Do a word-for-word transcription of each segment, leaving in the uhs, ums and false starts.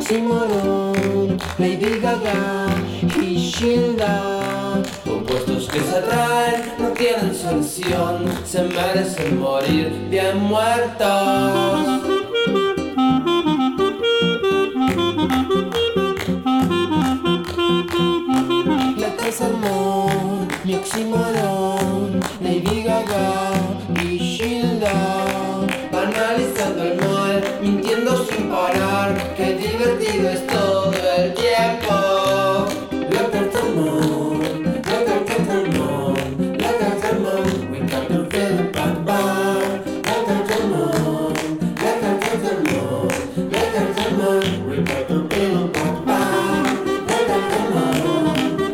Oxymoron, Lady Gaga y Gilda. Opuestos que se atraen, no tienen solución, se merecen morir bien muertos. Salmón, mi oxímoron, Lady Gaga y Gilda. Analizando el mal, mintiendo sin parar, qué divertido es todo el tiempo. La cartamón, la cartamón, la cartamón, we got to feel bad bad. La cartamón, la cartamón, la cartamón, we got to feel bad bad. La cartamón.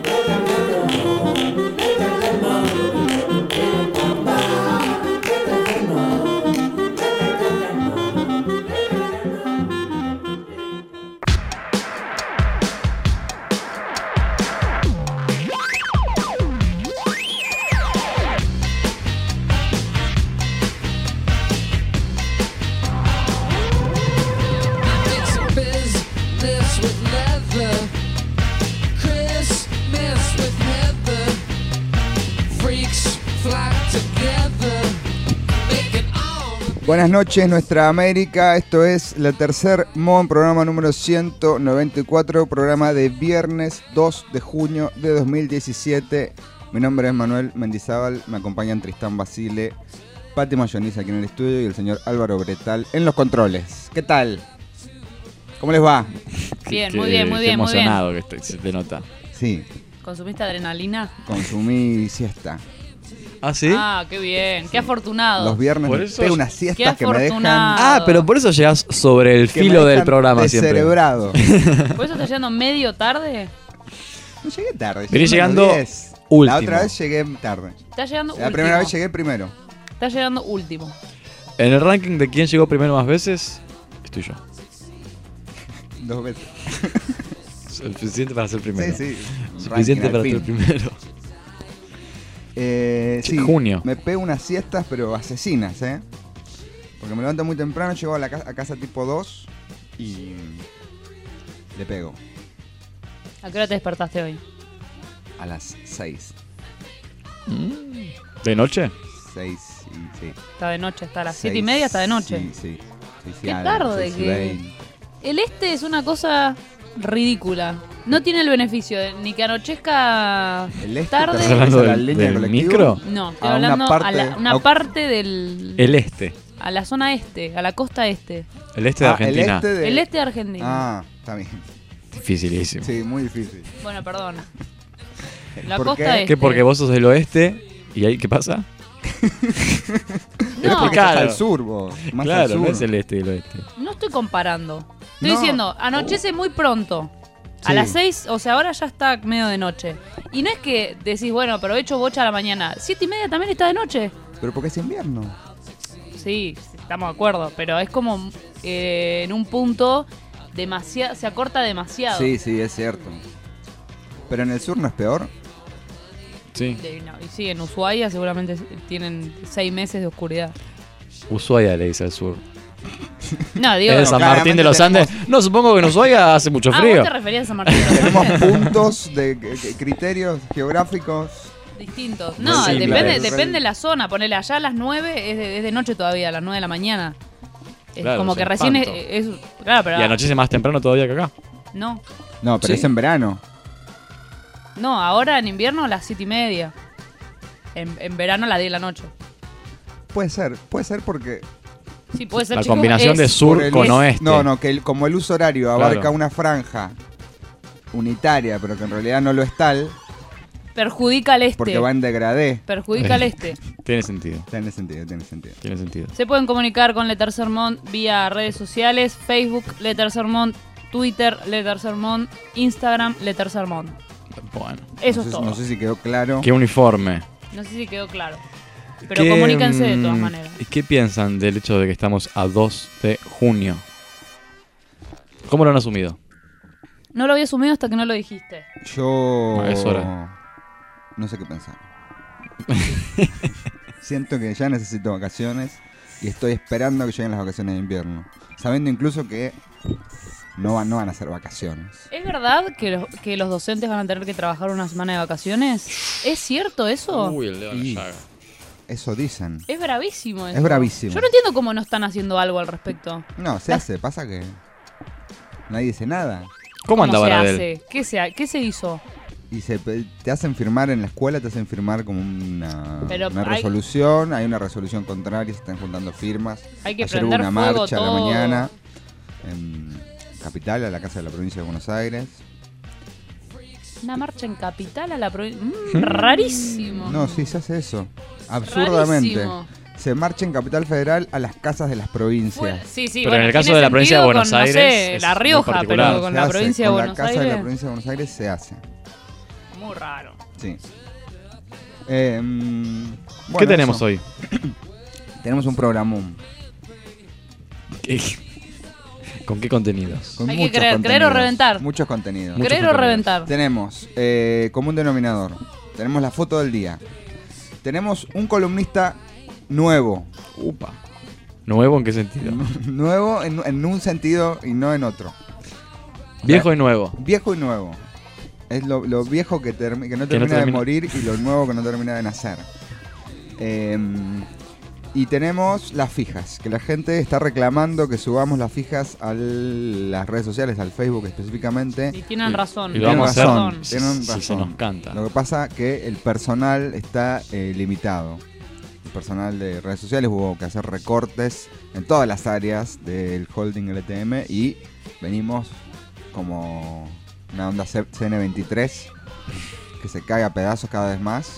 Buenas noches, nuestra América. Esto es la tercer M O N, programa número ciento noventa y cuatro, programa de viernes dos de junio de dos mil diecisiete. Mi nombre es Manuel Mendizábal, me acompañan Tristán Basile, Pati Mayoniz aquí en el estudio y el señor Álvaro Bretal en los controles. ¿Qué tal? ¿Cómo les va? Bien, muy bien, muy bien, muy bien. Emocionado que estoy, se te nota. Sí. ¿Consumiste adrenalina? Consumí siesta. ¿Ah, sí? Ah, qué bien, qué afortunado. Los viernes Por me eso- pego unas siestas que me dejan... Ah, pero por eso llegas sobre el que me filo del dejan programa siempre. descerebrado. ¿Por eso estás llegando medio tarde? No llegué tarde. Venís llegué llegando menos diez. último. La otra vez llegué tarde. Estás llegando La último. primera vez llegué primero. Estás llegando último. En el ranking de quién llegó primero más veces, estoy yo. Dos veces. Suficiente para ser primero. Sí, sí. Suficiente Ranking para al ser fin. primero. Eh, sí, Junio. Me pego unas siestas, pero asesinas, ¿eh? Porque me levanto muy temprano, llego a, la casa, a casa tipo dos y le pego. ¿A qué hora te despertaste hoy? A las seis. ¿De noche? seis y sí. Está de noche, está a las Seis, siete y media, está de noche. Sí, sí. sí, sí Qué algo, tarde seis y que- veinte. El este es una cosa ridícula. No tiene el beneficio de ni que anochezca El este, tarde. ¿te ¿Estás hablando refieres a la del- línea del colectivo? micro? No, estoy A una hablando parte- a la- una a- parte del... El este. A la zona este, a la costa este. El este de Ah, Argentina. El este de, El este de Argentina. Ah, está bien. Dificilísimo. Sí, muy difícil. Bueno, perdona. La ¿Por costa qué? este. ¿Qué? Porque vos sos del oeste y ahí, ¿qué pasa? No, Porque Claro. estás al sur, vos. Más al claro, sur. no es el este y el oeste. no estoy comparando. Estoy No. diciendo, anochece muy pronto. A Sí. las seis, o sea, ahora ya está medio de noche. Y no es que decís, bueno, aprovecho bocha a la mañana. Siete y media también está de noche. Pero porque es invierno. Sí, estamos de acuerdo, pero es como eh, en un punto demasiado, se acorta demasiado. Sí, sí, es cierto. Pero en el sur no es peor. Sí. De- no, y sí, en Ushuaia seguramente tienen seis meses de oscuridad. Ushuaia le dice al sur. No, digo... ¿Es San Martín de los claramente Andes? No, supongo que en Ushuaia hace mucho ah, frío. ¿vos te referías a San Martín de los Tenemos Andes? puntos de de- de criterios geográficos. Distintos. No, Sí, depende, claro. depende de la zona. Ponele allá a las nueve, es de, es de noche todavía, a las nueve de la mañana. Es Claro, como es que un recién es, espanto. es- Claro, pero... Y anochece más temprano todavía que acá. No, No, pero Sí. es en verano. no, ahora en invierno a las siete y media. En, en verano a las diez de la noche. Puede ser, puede ser porque... Sí, puede ser, La chicos, combinación es- de sur por el con us- oeste. No, no, que el- como el uso horario abarca Claro. una franja unitaria, pero que en realidad no lo es tal, Perjudica al este. porque va en degradé. Perjudica al este. Tiene sentido. Tiene sentido, tiene sentido. Tiene sentido. Se pueden comunicar con Le Tercer Mont vía redes sociales, Facebook, Le Tercer Mont, Twitter, Le Tercer Mont, Instagram, Le Tercer Mont. Bueno. Eso no, es sé, todo. no sé si quedó claro. Qué uniforme. No sé si quedó claro. Pero ¿Qué, comuníquense de todas mm, maneras. ¿Y qué piensan del hecho de que estamos a dos de junio? ¿Cómo lo han asumido? No lo había asumido hasta que no lo dijiste. Yo... No, es hora. No sé qué pensar. Siento que ya necesito vacaciones y estoy esperando que lleguen las vacaciones de invierno. Sabiendo incluso que no van, no van a hacer vacaciones. ¿Es verdad que los, que los docentes van a tener que trabajar una semana de vacaciones? ¿Es cierto eso? Uy, el dedo en Y- la llaga. Eso dicen. Es bravísimo eso. Es bravísimo. Yo no entiendo cómo no están haciendo algo al respecto. No, se hace, pasa que nadie dice nada. ¿Cómo andaba se la del? hace? ¿Qué se, ha- ¿Qué se hizo? Y se, pe- te hacen firmar en la escuela, te hacen firmar como una, Pero una hay- resolución, hay una resolución contraria, se están juntando firmas. Hay que Ayer hubo prender una fuego marcha a la todo. mañana en Capital, a la Casa de la Provincia de Buenos Aires. Una marcha en Capital a la provincia. Mm, rarísimo. No, sí, se hace eso. Absurdamente. Rarísimo. Se marcha en Capital Federal a las casas de las provincias. Bueno, sí, sí, Pero bueno, en el caso tiene de la provincia de sentido Buenos con, Aires No sé, es La muy Rioja, particular. pero con Se la hace, provincia de con Buenos la Casa de la Aires. Provincia de Buenos Aires se hace. Muy raro. Sí. Eh, mm, ¿Qué bueno, tenemos eso. hoy? Tenemos un programón. ¿Qué- ¿Con qué contenidos? Con Hay que muchos creer, creer o contenidos, reventar. Muchos contenidos. Muchos ¿Creer o contenidos. reventar? Tenemos eh, como un denominador. Tenemos la foto del día. Tenemos un columnista nuevo. Upa. ¿Nuevo en qué sentido? Nuevo en, en un sentido y no en otro. Viejo y nuevo. Viejo y nuevo. Es lo, lo viejo que, termi- que no Que no termina de termina- morir y lo nuevo que no termina de nacer. Eh, y tenemos las fijas, que la gente está reclamando que subamos las fijas a las redes sociales, al Facebook específicamente. Y tienen Y- razón. y lo vamos a Tienen hacer razón, tienen si se razón. nos canta. Lo que pasa que el personal está eh, limitado. El personal de redes sociales hubo que hacer recortes en todas las áreas del holding L T M y venimos como una onda C N veintitrés que se cae a pedazos cada vez más.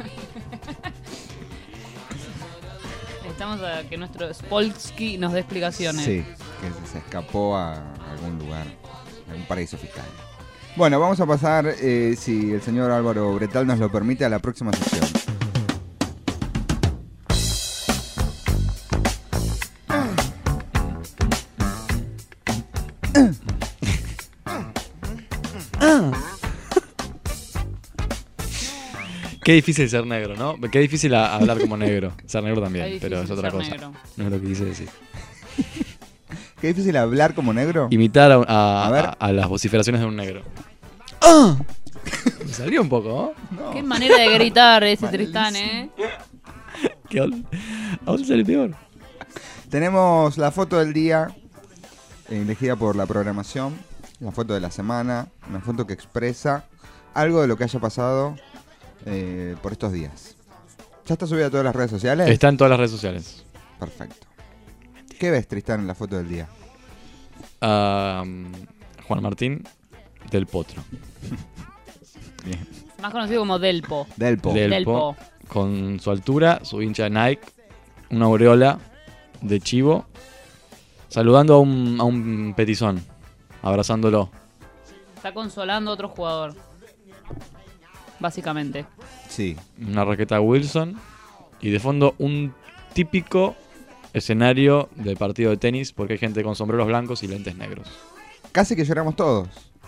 Necesitamos a que nuestro Spolsky nos dé explicaciones. Sí, que se escapó a algún lugar, a algún paraíso fiscal. Bueno, vamos a pasar, eh, si el señor Álvaro Bretal nos lo permite, a la próxima sesión. Qué difícil ser negro, ¿no? Qué difícil a- hablar como negro. Ser negro también, Qué pero es difícil otra ser cosa. negro. No es lo que quise decir. Qué difícil hablar como negro. Imitar a, a- A ver. a- a las vociferaciones de un negro. ¡Ah! Me salió un poco, ¿no? No. Qué manera de gritar ese Malísimo. Tristán, ¿eh? Que ahora ahora sale peor. Tenemos la foto del día, eh, elegida por la programación, la foto de la semana, una foto que expresa algo de lo que haya pasado eh, por estos días. ¿Ya está subida a todas las redes sociales? Está en todas las redes sociales. Perfecto. ¿Qué ves, Tristán, en la foto del día? Ah, Juan Martín del Potro. Bien. Más conocido como Delpo. Delpo. Del- Delpo. Con su altura, su hincha de Nike, una aureola de chivo, saludando a un, a un petizón, abrazándolo. Está consolando a otro jugador. Básicamente. Sí. Una raqueta Wilson y de fondo un típico escenario de partido de tenis porque hay gente con sombreros blancos y lentes negros. Casi que lloramos todos.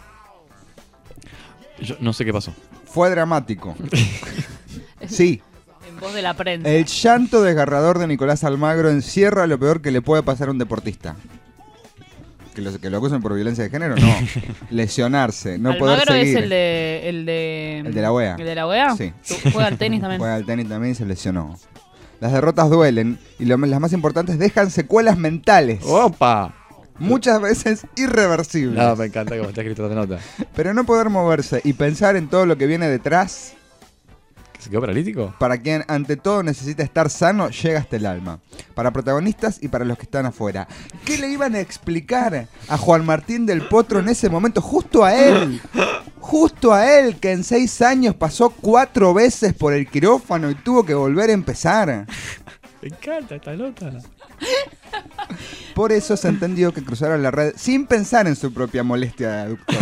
Yo no sé qué pasó. Fue dramático. Sí. En voz de la prensa. El llanto desgarrador de Nicolás Almagro encierra lo peor que le puede pasar a un deportista. Que lo, que lo acusen por violencia de género, no. Lesionarse, no poder Almagro seguir. es el de, el de... El de la U E A. ¿El de la U E A? Sí. ¿Tú juega al tenis también? Juega al tenis también y se lesionó. Las derrotas duelen y lo- las más importantes dejan secuelas mentales. ¡Opa! Muchas veces irreversibles. No, me encanta cómo está escrito esta nota. Pero no poder moverse y pensar en todo lo que viene detrás, ¿Que ¿Se quedó paralítico? para quien ante todo necesita estar sano, llega hasta el alma. Para protagonistas y para los que están afuera. ¿Qué le iban a explicar a Juan Martín del Potro en ese momento? Justo a él. Justo a él, que en seis años pasó cuatro veces por el quirófano y tuvo que volver a empezar. Me encanta esta nota. Por eso se entendió que cruzaron la red sin pensar en su propia molestia de aductor.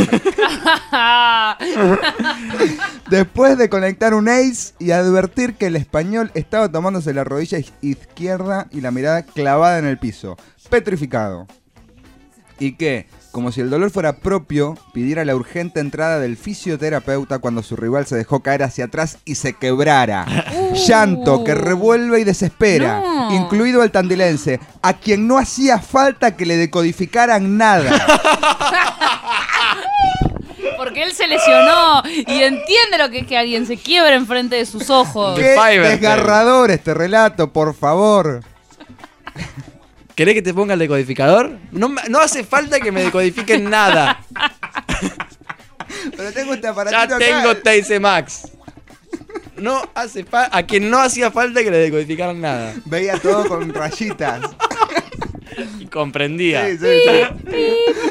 Después de conectar un ace y advertir que el español estaba tomándose la rodilla iz- izquierda y la mirada clavada en el piso, petrificado. Y que, como si el dolor fuera propio, pidiera la urgente entrada del fisioterapeuta cuando su rival se dejó caer hacia atrás y se quebrara. Uh. Llanto que revuelve y desespera. No. no. incluido el tandilense, a quien no hacía falta que le decodificaran nada. Porque él se lesionó y entiende lo que es que alguien se quiebre enfrente de sus ojos. Qué Fiverr. desgarrador este relato, por favor. ¿Querés que te ponga el decodificador? No, me- no hace falta que me decodifiquen nada. Pero tengo este Ya aparatito tengo acá. Teise Max. No hace fa- a quien no hacía falta que le decodificaran nada. Veía todo con rayitas. Y comprendía. Sí, sí, sí.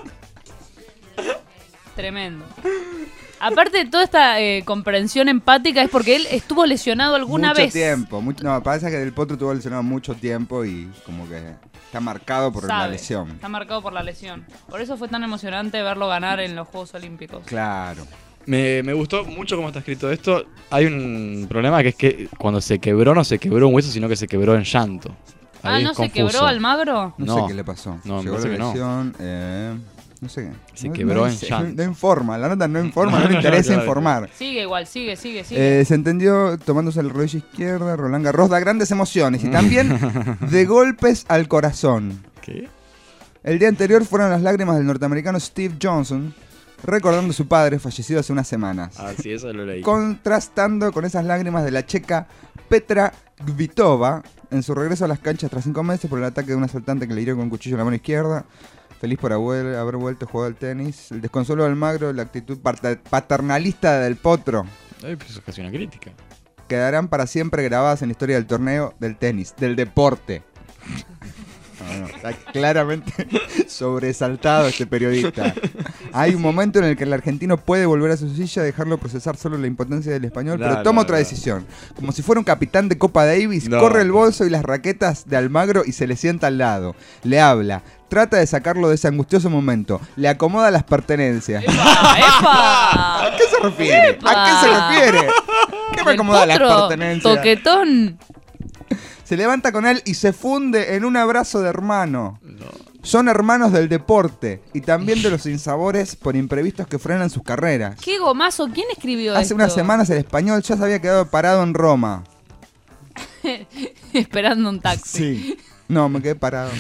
Tremendo. Aparte de toda esta eh, comprensión empática es porque él estuvo lesionado alguna mucho vez. tiempo. Mucho, no, pasa que Del Potro tuvo lesionado mucho tiempo y como que está marcado por la Sabe, lesión. Está marcado por la lesión. Por eso fue tan emocionante verlo ganar en los Juegos Olímpicos. Claro. Me, me gustó mucho cómo está escrito esto. Hay un problema que es que cuando se quebró no se quebró un hueso, sino que se quebró en llanto. Ah, Ahí ¿no es se confuso. quebró Almagro? No, No. sé qué le pasó. No, me Llegó parece la que no. lesión, eh, no sé qué. Se No- quebró no en dice- llanto. No, no informa, la nota no informa, no, No, le no, interesa claro, informar. Sigue igual, sigue, sigue, sigue. Eh, se entendió tomándose el rodillo izquierda, Roland Garros da grandes emociones y también de golpes al corazón. ¿Qué? El día anterior fueron las lágrimas del norteamericano Steve Johnson, recordando a su padre fallecido hace unas semanas, Ah, sí, eso lo leí. contrastando con esas lágrimas de la checa Petra Kvitova en su regreso a las canchas tras cinco meses por el ataque de un asaltante que le hirió con un cuchillo en la mano izquierda. Feliz por haber, haber vuelto a jugar al tenis. El desconsuelo de Almagro, la actitud pater- paternalista del Potro, Ay, pues eso es casi una crítica. quedarán para siempre grabadas en la historia del torneo, del tenis, del deporte. No, no, está claramente sobresaltado este periodista. Hay un momento en el que el argentino puede volver a su silla, dejarlo procesar solo la impotencia del español, No, pero no, toma otra no. decisión. Como si fuera un capitán de Copa Davis, No. corre el bolso y las raquetas de Almagro y se le sienta al lado. Le habla, trata de sacarlo de ese angustioso momento, le acomoda las pertenencias. ¡Epa! ¡Epa! ¿A qué se refiere? ¡Epa! ¿A qué se refiere? ¿Qué me Del acomoda las Potro, pertenencias? Toquetón. Se levanta con él y se funde en un abrazo de hermano. Son hermanos del deporte y también de los sinsabores por imprevistos que frenan sus carreras. ¡Qué gomazo! ¿Quién escribió Hace esto? unas semanas el español ya se había quedado parado en Roma. Esperando un taxi. Sí. No, me quedé parado.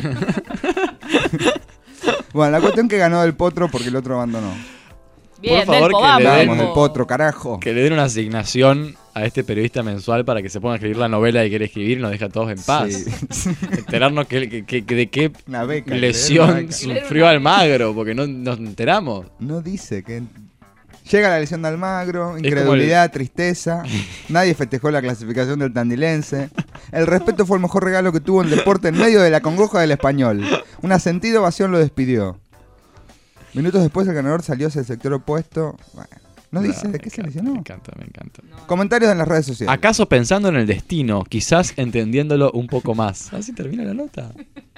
Bueno, la cuestión que ganó Del Potro porque el otro abandonó. Bien, Por favor, Delpo, que le vamos, den- Vamos, Delpo. Del Potro, carajo. Que le den una asignación a este periodista mensual para que se ponga a escribir la novela que quiere escribir y nos deja a todos en paz. Sí. Enterarnos que, que- que- que- de qué Una beca. una lesión beca. sufrió Almagro, porque no nos enteramos. No dice que... Llega la lesión de Almagro, como incredulidad, tristeza. Nadie festejó la clasificación del tandilense. El respeto fue el mejor regalo que tuvo el deporte en medio de la congoja del español. Una sentida ovación lo despidió. Minutos después el ganador salió hacia el sector opuesto. Bueno, no dice No, de me qué se encanta, lesionó. Me encanta, me encanta. Comentarios en las redes sociales. ¿Acaso pensando en el destino, quizás entendiéndolo un poco más? Así termina la nota.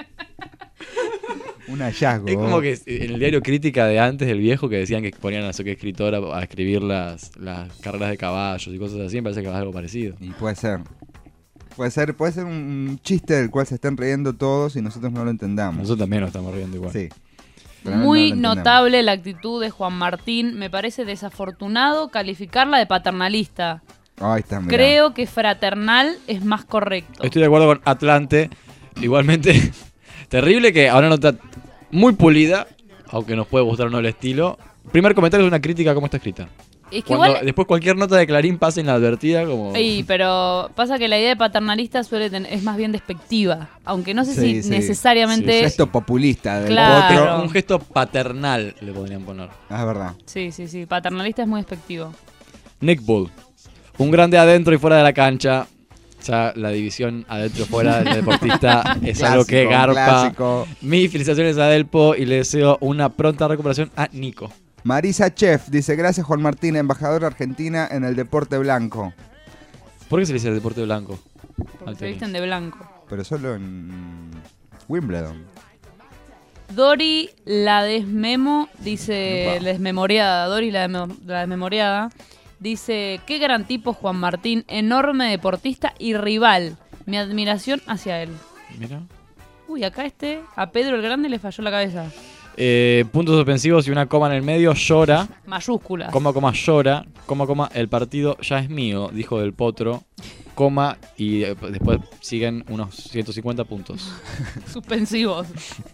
Un hallazgo. Es como que en el diario Crítica de antes del viejo que decían que ponían a no sé qué escritora a escribir las, las carreras de caballos y cosas así, me parece que es algo parecido. Y puede ser. Puede ser, puede ser un chiste del cual se estén riendo todos y nosotros no lo entendamos. Nosotros también nos estamos riendo igual. Sí. Pero no- no Muy lo entendemos. notable la actitud de Juan Martín. Me parece desafortunado calificarla de paternalista. Ahí está, mirá. Creo que fraternal es más correcto. Estoy de acuerdo con Atlante. Igualmente, terrible que ahora nota muy pulida, aunque nos puede gustar o no el estilo. Primer comentario es una crítica a cómo está escrita. Es que Cuando igual... después cualquier nota de Clarín pasa inadvertida como... Ey, pero pasa que la idea de paternalista suele tener, es más bien despectiva. Aunque no sé Sí, si sí. necesariamente... Sí, Gesto populista del Claro. Potro. Un gesto paternal le podrían poner. Ah, es verdad. Sí, sí, sí. Paternalista es muy despectivo. Nick Bull. Un grande adentro y fuera de la cancha. Ya la división adentro y fuera del deportista es algo que Clásico, garpa. clásico. Mis felicitaciones a Delpo y le deseo una pronta recuperación a Nico. Marisa Chef dice, gracias Juan Martín, embajador argentina en el deporte blanco. ¿Por qué se le dice el deporte blanco? Porque Al se tenis. visten de blanco. Pero solo en Wimbledon. Dori la desmemo, dice, Epa. la desmemoriada, Dori la, demo- la desmemoriada, dice, qué gran tipo Juan Martín, enorme deportista y rival. Mi admiración hacia él. Mira. Uy, acá este, a Pedro el Grande le falló la cabeza. Eh, puntos suspensivos y una coma en el medio, llora. Mayúsculas. Coma, coma, llora. Coma, coma, el partido ya es mío, dijo Del Potro. Coma, y eh, después siguen unos ciento cincuenta puntos. Suspensivos.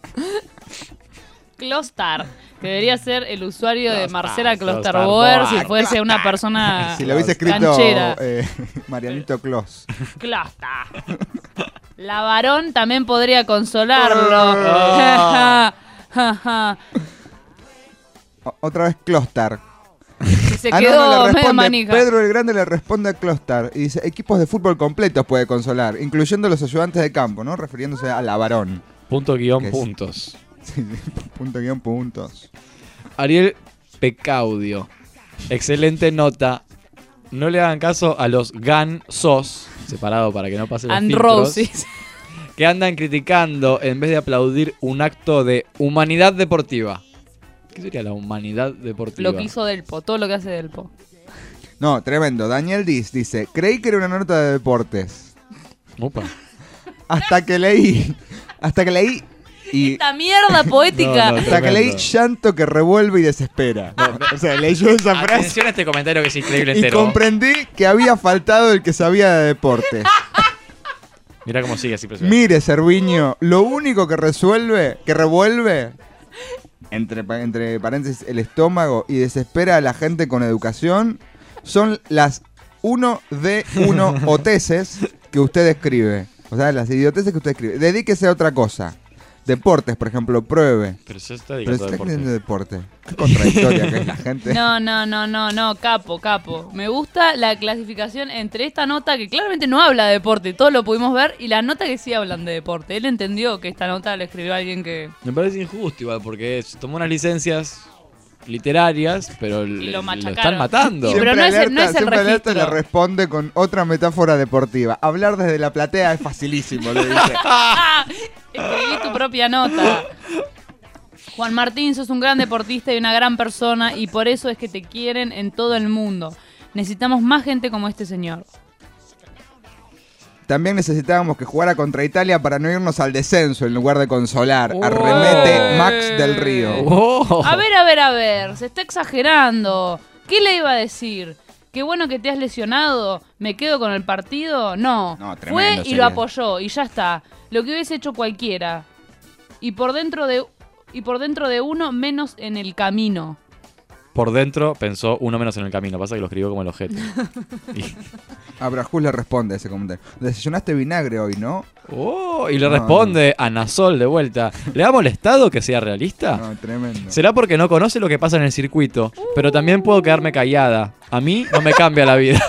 Clostar, que debería ser el usuario de Clostar, Marcela Clostar Closterboer si Boer. fuese una persona Si lo hubiese escrito canchera. eh, Marianito Clos. Clostar. La varón también podría consolarlo. O- Otra vez Clostar. Y se Ah, no, quedó no, le medio responde, manija. Pedro el Grande le responde a Clostar y dice, equipos de fútbol completos puede consolar, incluyendo los ayudantes de campo, ¿no? Refiriéndose a la varón. Punto guión ¿Qué es? puntos. Sí, punto guión puntos. Ariel Pecaudio. Excelente nota. No le hagan caso a los gansos, separado para que no pasen los And filtros, Roses. que andan criticando en vez de aplaudir un acto de humanidad deportiva. ¿Qué sería la humanidad deportiva? Lo que hizo Delpo, todo lo que hace Delpo. No, tremendo. Daniel Diz dice, creí que era una nota de deportes. Upa. Hasta que leí, hasta que leí y Esta mierda poética. No, no, hasta que leí tremendo. llanto que revuelve y desespera. O sea, leyó esa frase Atención a este comentario que es increíble y entero. comprendí que había faltado el que sabía de deportes. Mira cómo sigue así impresionante. Mire, Cerviño, lo único que resuelve, que revuelve, entre, pa- entre paréntesis, el estómago y desespera a la gente con educación, son las uno de uno oteces que usted escribe. O sea, las idioteces que usted escribe. Dedíquese a otra cosa. Deportes, por ejemplo, pruebe. Pero se está Pero dedicando está a deporte. escribiendo deporte. Qué contradictoria que es la gente. No, no, no, no, no, capo, capo. Me gusta la clasificación entre esta nota que claramente no habla de deporte, todos lo pudimos ver, y la nota que sí hablan de deporte. Él entendió que esta nota la escribió alguien que... Me parece injusto igual, porque se tomó unas licencias literarias, pero le, lo lo machacaron. están matando. Y pero no es el- no es el siempre Alerta registro. le responde con otra metáfora deportiva. Hablar desde la platea es facilísimo, le dice. Escribí tu propia nota. Juan Martín, sos un gran deportista y una gran persona, y por eso es que te quieren en todo el mundo. Necesitamos más gente como este señor. También necesitábamos que jugara contra Italia para no irnos al descenso en lugar de consolar. Oh. Arremete Max del Río. Oh. A ver, a ver, a ver, se está exagerando. ¿Qué le iba a decir? Qué bueno que te has lesionado, ¿me quedo con el partido? No, No, fue tremendo y sería. lo apoyó y ya está. Lo que hubiese hecho cualquiera. Y por dentro de y por dentro de uno menos en el camino. Por dentro pensó uno menos en el camino. Pasa que lo escribió como el ojete. Y, A Brajus le responde a ese comentario. Desayunaste vinagre hoy, ¿no? oh, y le No, responde a Nasol de vuelta. ¿Le ha molestado que sea realista? No, tremendo. Será porque no conoce lo que pasa en el circuito. Pero también puedo quedarme callada. A mí no me cambia la vida.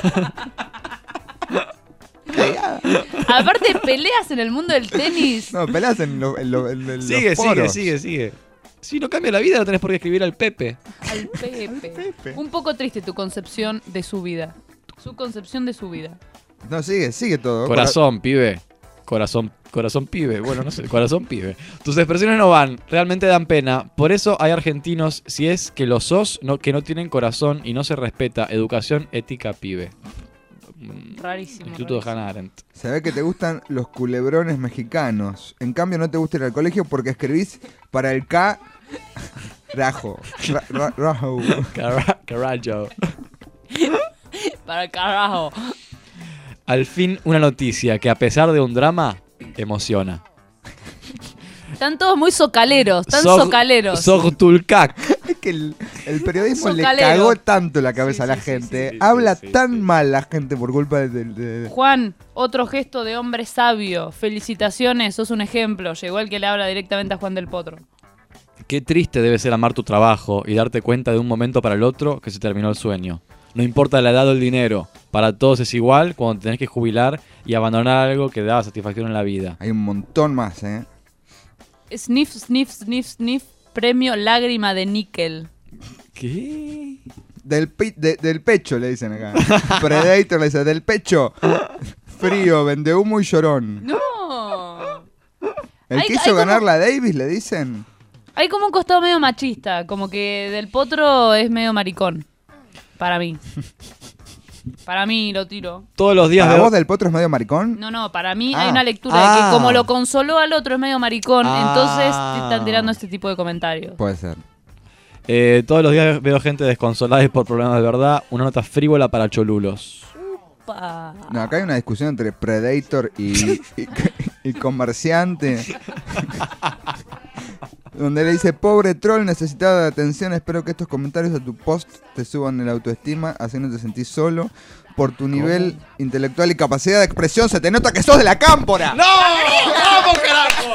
Aparte, peleas en el mundo del tenis. No, pelás en, lo- en lo- en- en Sigue, los sigue, foros. sigue, sigue. Si no cambia la vida, no tenés por qué escribir al Pepe. Al Pepe. Pepe. Un poco triste tu concepción de su vida. Su concepción de su vida. No, sigue, sigue todo. Corazón, pibe. Corazón, corazón, pibe. Bueno, no sé, corazón, pibe. Tus expresiones no van, realmente dan pena. Por eso hay argentinos, si es que los sos, no, que no tienen corazón y no se respeta. Educación, ética, pibe. Mm, Rarísimo. Instituto de rarísimo. Hannah Arendt. Se ve que te gustan los culebrones mexicanos. En cambio, no te gusta ir al colegio porque escribís para el K. Rajo. Ra- ra- rajo. Cara- Carajo. Para el carajo. Al fin, una noticia que a pesar de un drama, emociona. Están todos muy socaleros. Están Sog- socaleros. Sogtulcac. Es que el, el periodismo le Socalero. cagó tanto la cabeza Sí, a la sí, sí, gente. sí, sí, Habla sí, tan sí. mal la gente por culpa de... de- de- Juan, otro gesto de hombre sabio. Felicitaciones, sos un ejemplo. Llegó el que le habla directamente a Juan del Potro. Qué triste debe ser amar tu trabajo y darte cuenta de un momento para el otro que se terminó el sueño. No importa la edad o el dinero, para todos es igual cuando tenés que jubilar y abandonar algo que daba satisfacción en la vida. Hay un montón más, ¿eh? Sniff, sniff, sniff, sniff. Premio Lágrima de Níquel. ¿Qué? Del, pi- de- del pecho, le dicen acá. Predator le dice, del pecho. Frío, vende humo y llorón. No. El Hay- que hizo hay como- ganar la Davis, le dicen. Hay como un costado medio machista. Como que del Potro es medio maricón. Para mí. Para mí, lo tiro. Todos los días ¿Para veo... vos Del Potro es medio maricón? No, no, para mí Ah. hay una lectura Ah. de que como lo consoló al otro es medio maricón, Ah. entonces te están tirando este tipo de comentarios. Puede ser. Eh, todos los días veo gente desconsolada y por problemas de verdad. Una nota frívola para cholulos. Pa. No, acá hay una discusión entre Predator y, y, y comerciante. Donde le dice, pobre troll necesitado de atención, espero que estos comentarios de tu post te suban el autoestima, así no te sentís solo. Por tu nivel intelectual y capacidad de expresión se te nota que sos de la cámpora. ¡No! ¡Vamos, carajo!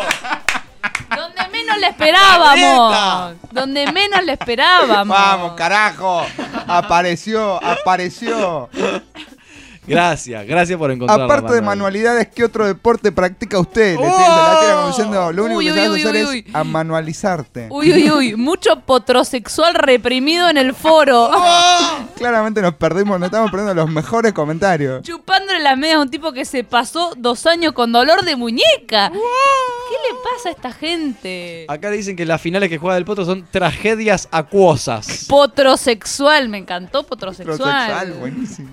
Donde menos le esperábamos. Donde menos le esperábamos. Vamos, carajo. Apareció, apareció. Gracias, gracias por encontrarla. Aparte de Manuel. manualidades, ¿qué otro deporte practica usted? Le tira, ¡Oh! se la tira como diciendo, lo único Uy, que uy, sabes uy, hacer uy, es uy. amanualizarte. Uy, uy, uy. Mucho potrosexual reprimido en el foro. Claramente nos perdimos, nos estamos perdiendo los mejores comentarios. Chupándole las medias a un tipo que se pasó dos años con dolor de muñeca. ¿Qué le pasa a esta gente? Acá dicen que las finales que juega Del Potro son tragedias acuosas. Potrosexual, me encantó potrosexual. Heterosexual, buenísimo.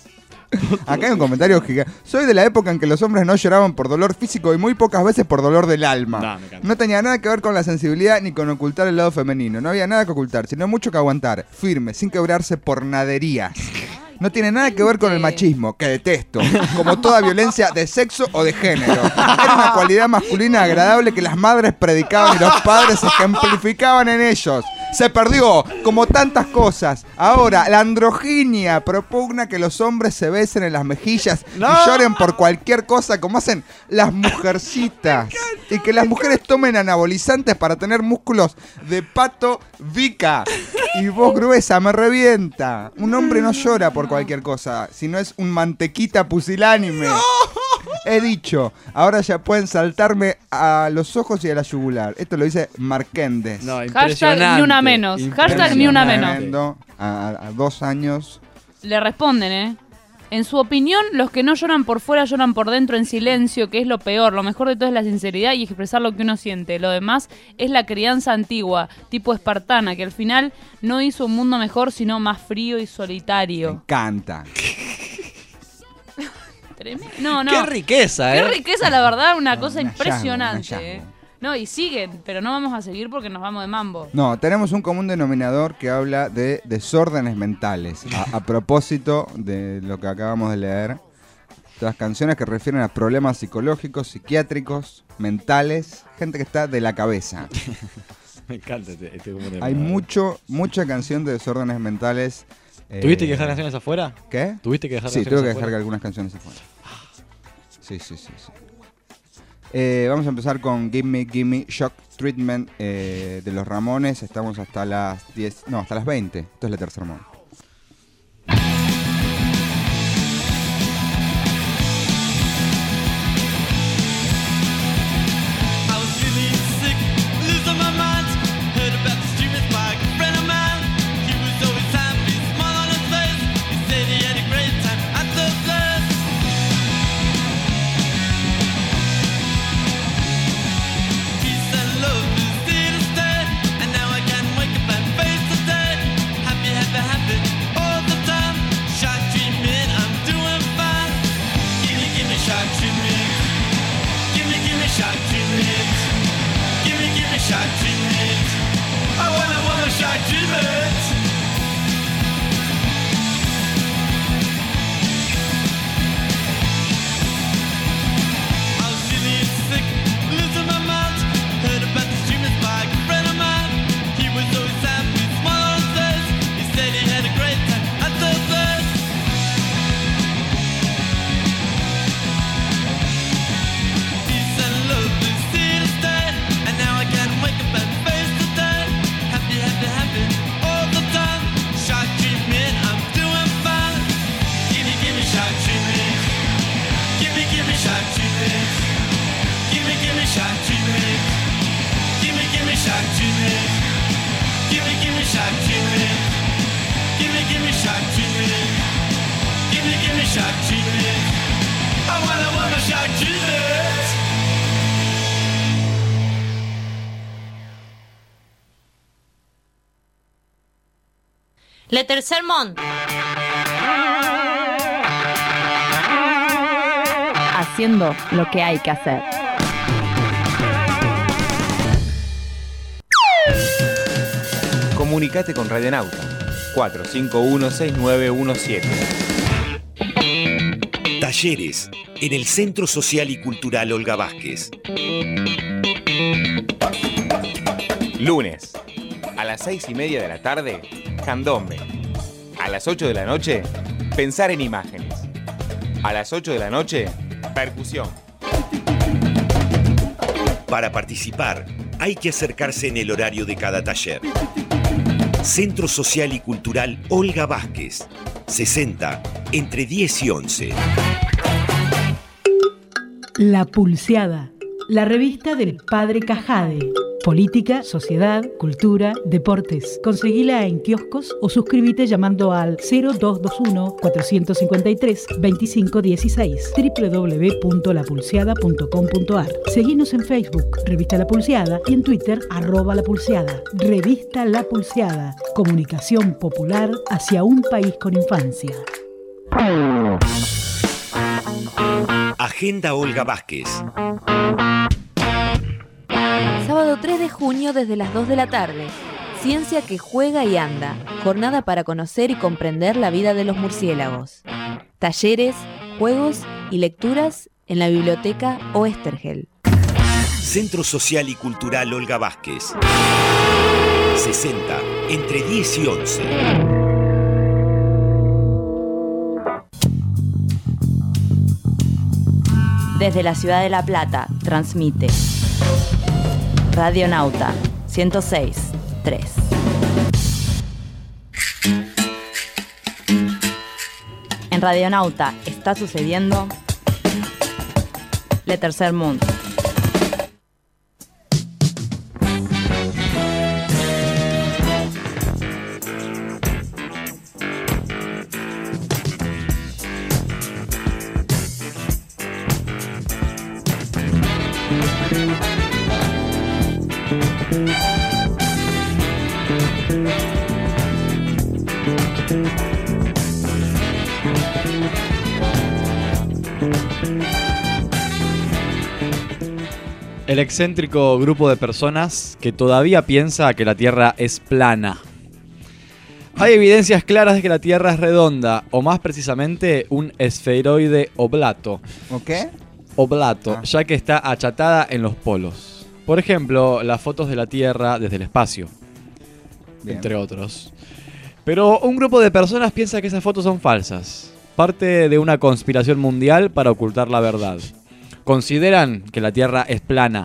Acá hay un comentario gigante. Soy de la época en que los hombres no lloraban por dolor físico y muy pocas veces por dolor del alma. No, me encanta. No tenía nada que ver con la sensibilidad ni con ocultar el lado femenino. No había nada que ocultar, sino mucho que aguantar. Firme, sin quebrarse por naderías. No tiene nada que ver con el machismo, que detesto, como toda violencia de sexo o de género. Era una cualidad masculina agradable que las madres predicaban y los padres ejemplificaban en ellos. Se perdió, como tantas cosas. Ahora, la androginia propugna que los hombres se besen en las mejillas ¡No! y lloren por cualquier cosa, como hacen las mujercitas. Y que las mujeres tomen anabolizantes para tener músculos de pato Vica. Y voz gruesa, me revienta. Un hombre no llora por cualquier cosa, sino es un mantequita pusilánime. He dicho, ahora ya pueden saltarme a los ojos y a la yugular. Esto lo dice Marquendes. No, Hashtag impresionante. ni una menos. Hashtag ni una menos. Tremendo. A, a- a dos años. Le responden, ¿eh? En su opinión, los que no lloran por fuera lloran por dentro en silencio, que es lo peor. Lo mejor de todo es la sinceridad y expresar lo que uno siente. Lo demás es la crianza antigua, tipo espartana, que al final no hizo un mundo mejor, sino más frío y Me solitario. encanta. Tremendo. No, no. Qué riqueza, Qué ¿eh? riqueza, la verdad, una No, cosa un hallazgo, impresionante. un ¿eh? hallazgo. No, y siguen, pero no vamos a seguir porque nos vamos de mambo. No, tenemos un común denominador que habla de desórdenes mentales. A, a propósito de lo que acabamos de leer. Todas canciones que refieren a problemas psicológicos, psiquiátricos, mentales, gente que está de la cabeza. Me encanta este, este común de Hay verdad. mucho, mucha canción de desórdenes mentales. eh, ¿Tuviste que dejar canciones afuera? ¿Qué? ¿Tuviste que dejar Sí, canciones tuve que afuera? dejar algunas canciones afuera. Sí, sí, sí, sí. Eh, vamos a empezar con Gimme Gimme Shock Treatment eh, de los Ramones. Estamos hasta las diez, no, hasta las veinte. Esto es la tercera mano. I was feeling sick, losing my mind. Heard about the stream with my good friend of mine. He was always happy, smile on his face. He said he had a great time at the place. Peace and love is here to stay, and now I can wake up and face the day. Happy, happy, happy all the time. Shock treatment, I'm doing fine. Gimme, gimme shock treatment. Gimme, gimme shock treatment. Gimme, gimme shock treatment. I wanna, wanna shock treatment. I was feeling sick, losing my mind. Heard about the streamers by a friend of mine. He was always happy, smile on his face. He said he had a great time at the place. Peace and love is here to stay, and now I can wake up and face the day. Happy, happy, happy all the time. Shock treatment, I'm doing fine. Gimme, gimme shock treatment. Gimme, gimme shock treatment. Gimme, gimme shock treatment. Gimme, gimme shock treatment. Gimme, gimme shock treatment. Gimme, gimme shock treatment. Gimme, gimme shock treatment. I wanna, wanna shock treatment. Le Tercer Monde. haciendo lo que hay que hacer. Comunicate con Radionauta cuatro cinco uno seis nueve uno siete. Talleres en el Centro Social y Cultural Olga Vázquez. Lunes, a las seis y media de la tarde, candombe. A las ocho de la noche, pensar en imágenes. A las ocho de la noche, percusión. Para participar, hay que acercarse en el horario de cada taller. Centro Social y Cultural Olga Vázquez, sesenta, entre diez y once. La Pulseada, la revista del Padre Cajade. Política, sociedad, cultura, deportes. Conseguila en kioscos o suscríbete llamando al cero dos dos uno, cuatro cinco tres, dos cinco uno seis doble u doble u doble u punto la pulseada punto com punto a r. Seguinos en Facebook, Revista La Pulseada, y en Twitter, arroba La Pulseada. Revista La Pulseada, comunicación popular hacia un país con infancia. Agenda Olga Vázquez. Sábado tres de junio desde las dos de la tarde. Ciencia que juega y anda. Jornada para conocer y comprender la vida de los murciélagos. Talleres, juegos y lecturas en la Biblioteca Oestergel. Centro Social y Cultural Olga Vázquez, sesenta, entre diez y once. Desde la ciudad de La Plata, transmite Radionauta ciento seis punto tres. En Radionauta está sucediendo Le Tercer Mundo. El excéntrico grupo de personas que todavía piensa que la Tierra es plana. Hay evidencias claras de que la Tierra es redonda, o más precisamente un esferoide oblato. ¿O qué? Oblato, Ah. ya que está achatada en los polos. Por ejemplo, las fotos de la Tierra desde el espacio, Bien. entre otros. Pero un grupo de personas piensa que esas fotos son falsas, parte de una conspiración mundial para ocultar la verdad. Consideran que la Tierra es plana.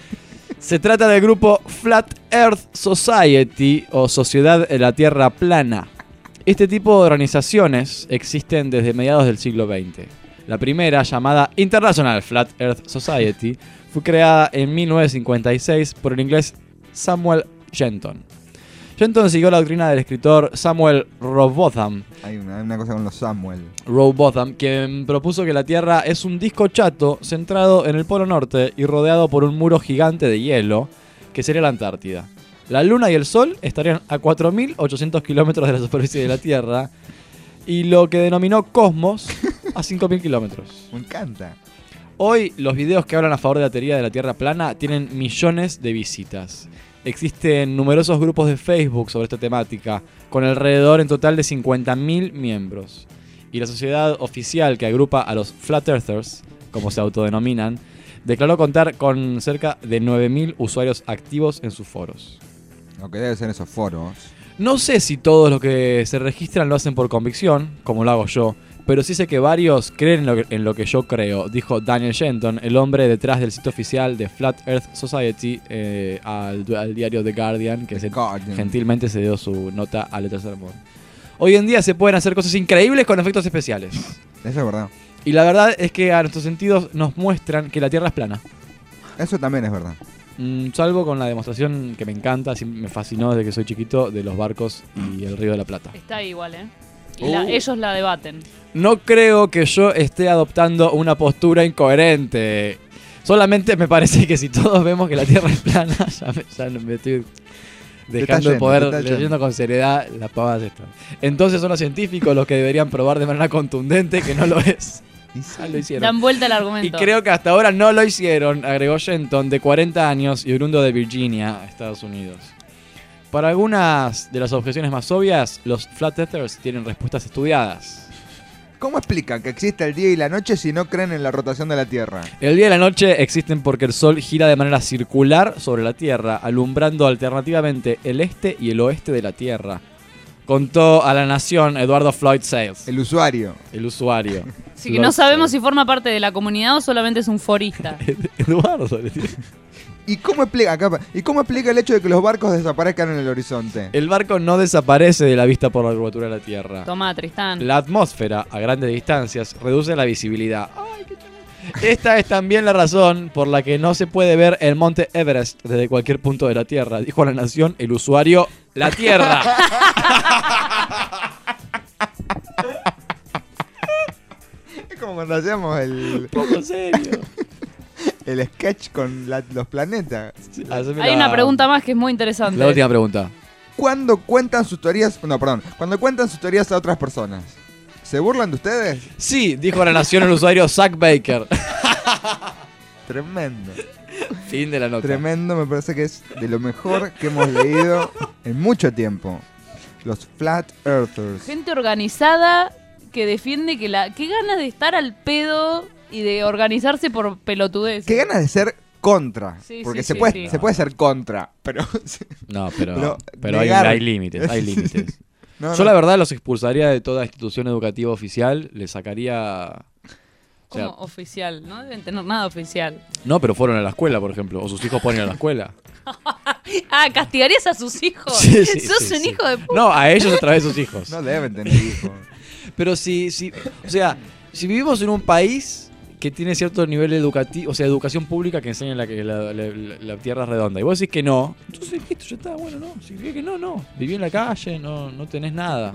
Se trata del grupo Flat Earth Society o Sociedad de la Tierra Plana. Este tipo de organizaciones existen desde mediados del siglo veinte. La primera, llamada International Flat Earth Society, fue creada en mil novecientos cincuenta y seis por el inglés Samuel Jenton. Jenton siguió la doctrina del escritor Samuel Rowbotham, Hay una, una cosa con los Samuel. Rowbotham, quien propuso que la Tierra es un disco chato centrado en el Polo Norte y rodeado por un muro gigante de hielo, que sería la Antártida. La Luna y el Sol estarían a cuatro mil ochocientos kilómetros de la superficie de la Tierra y lo que denominó Cosmos a cinco mil kilómetros. Me encanta. Hoy los videos que hablan a favor de la teoría de la Tierra plana tienen millones de visitas. Existen numerosos grupos de Facebook sobre esta temática, con alrededor en total de cincuenta mil miembros. Y la sociedad oficial que agrupa a los Flat Earthers, como se autodenominan, declaró contar con cerca de nueve mil usuarios activos en sus foros. Lo que debe ser esos foros. No sé si todos los que se registran lo hacen por convicción, como lo hago yo, pero sí sé que varios creen en lo que, en lo que yo creo, dijo Daniel Jenton, el hombre detrás del sitio oficial de Flat Earth Society, eh, al, al diario The Guardian, que The se, Guardian. gentilmente se dio su nota al tercer mundo. Hoy en día se pueden hacer cosas increíbles con efectos especiales. Eso es verdad. Y la verdad es que a nuestros sentidos nos muestran que la Tierra es plana. Eso también es verdad. Mm, salvo con la demostración que me encanta, así me fascinó desde que soy chiquito, de los barcos y el Río de la Plata. Está ahí igual, ¿eh? Y la- Uh. ellos la debaten. No creo que yo esté adoptando una postura incoherente. Solamente me parece que si todos vemos que la Tierra es plana, ya me, ya me estoy dejando de yendo, poder, te está yendo. leyendo con seriedad las pavadas estas. Entonces son los científicos los que deberían probar de manera contundente que no lo es. Ah, lo hicieron. Dan vuelta el Y argumento. creo que hasta ahora no lo hicieron, agregó Shenton, de cuarenta años y oriundo de Virginia, Estados Unidos. Para algunas de las objeciones más obvias, los Flat Earthers tienen respuestas estudiadas. ¿Cómo explican que existe el día y la noche si no creen en la rotación de la Tierra? El día y la noche existen porque el Sol gira de manera circular sobre la Tierra, alumbrando alternativamente el este y el oeste de la Tierra. Contó a La Nación Eduardo Floyd Sales. El usuario. El usuario. Así que no sabemos si forma parte de la comunidad o solamente es un forista. Eduardo. le digo. ¿Y cómo explica acá, ¿Y cómo explica el hecho de que los barcos desaparezcan en el horizonte? El barco no desaparece de la vista por la curvatura de la Tierra. Tomá, Tristán. La atmósfera, a grandes distancias, reduce la visibilidad. Esta es también la razón por la que no se puede ver el monte Everest desde cualquier punto de la Tierra, dijo a La Nación el usuario La Tierra. Es como cuando hacíamos el... Poco serio. El sketch con la- los planetas. Haceme Hay la- una pregunta más que es muy interesante. La última pregunta. Cuando cuentan sus teorías... No, perdón. Cuando cuentan sus teorías a otras personas, ¿se burlan de ustedes? Sí, dijo a La Nación el usuario Zach Baker. Tremendo. Fin de la nota. Tremendo, me parece que es de lo mejor que hemos leído en mucho tiempo. Los Flat Earthers. Gente organizada que defiende que la... Qué ganas de estar al pedo y de organizarse por pelotudez. Qué ganas de ser contra. Sí, porque sí, se, sí, puede, sí. se puede ser contra, pero... No, pero, Pero pero hay, negar- hay límites, hay límites. No, Yo no. la verdad los expulsaría de toda institución educativa oficial, les sacaría... o sea, Como oficial, no deben tener nada oficial. no, pero fueron a la escuela, por ejemplo, o sus hijos pueden ir a la escuela. Ah, ¿castigarías a sus hijos? Sí, sí, Sos sí, un sí. hijo de puta. No, a ellos a través de sus hijos. No deben tener hijos. Pero si, si, o sea, si vivimos en un país que tiene cierto nivel educativo, o sea, educación pública que enseña la que la, la- la- la tierra es redonda, y vos decís que no, entonces listo, ya está, bueno, no, si crees que no, no, viví en la calle, no, no tenés nada.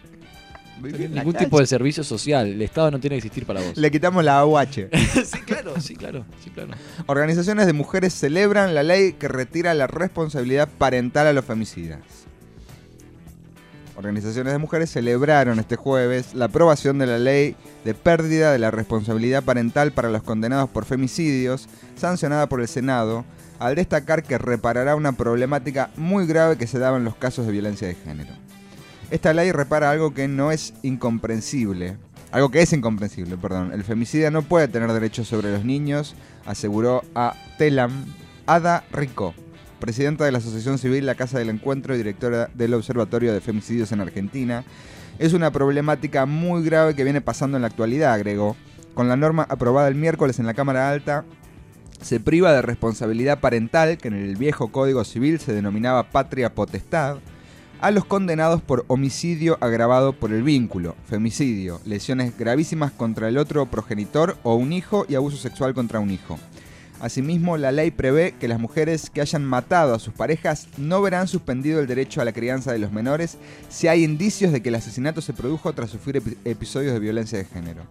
No Viví tenés en la ningún calle. tipo de servicio social, el Estado no tiene que existir para vos. Le quitamos la A U H. Sí, claro, sí, claro, sí, claro. Organizaciones de mujeres celebran la ley que retira la responsabilidad parental a los femicidas. Organizaciones de mujeres celebraron este jueves la aprobación de la ley de pérdida de la responsabilidad parental para los condenados por femicidios, sancionada por el Senado, al destacar que reparará una problemática muy grave que se daba en los casos de violencia de género. Esta ley repara algo que no es incomprensible. Algo que es incomprensible, perdón. El femicida no puede tener derechos sobre los niños, aseguró a Telam Ada Rico, presidenta de la Asociación Civil La Casa del Encuentro y directora del Observatorio de Femicidios en Argentina. Es una problemática muy grave que viene pasando en la actualidad, agregó. Con la norma aprobada el miércoles en la Cámara Alta, se priva de responsabilidad parental, que en el viejo Código Civil se denominaba patria potestad, a los condenados por homicidio agravado por el vínculo, femicidio, lesiones gravísimas contra el otro progenitor o un hijo y abuso sexual contra un hijo. Asimismo, la ley prevé que las mujeres que hayan matado a sus parejas no verán suspendido el derecho a la crianza de los menores si hay indicios de que el asesinato se produjo tras sufrir epi- episodios de violencia de género.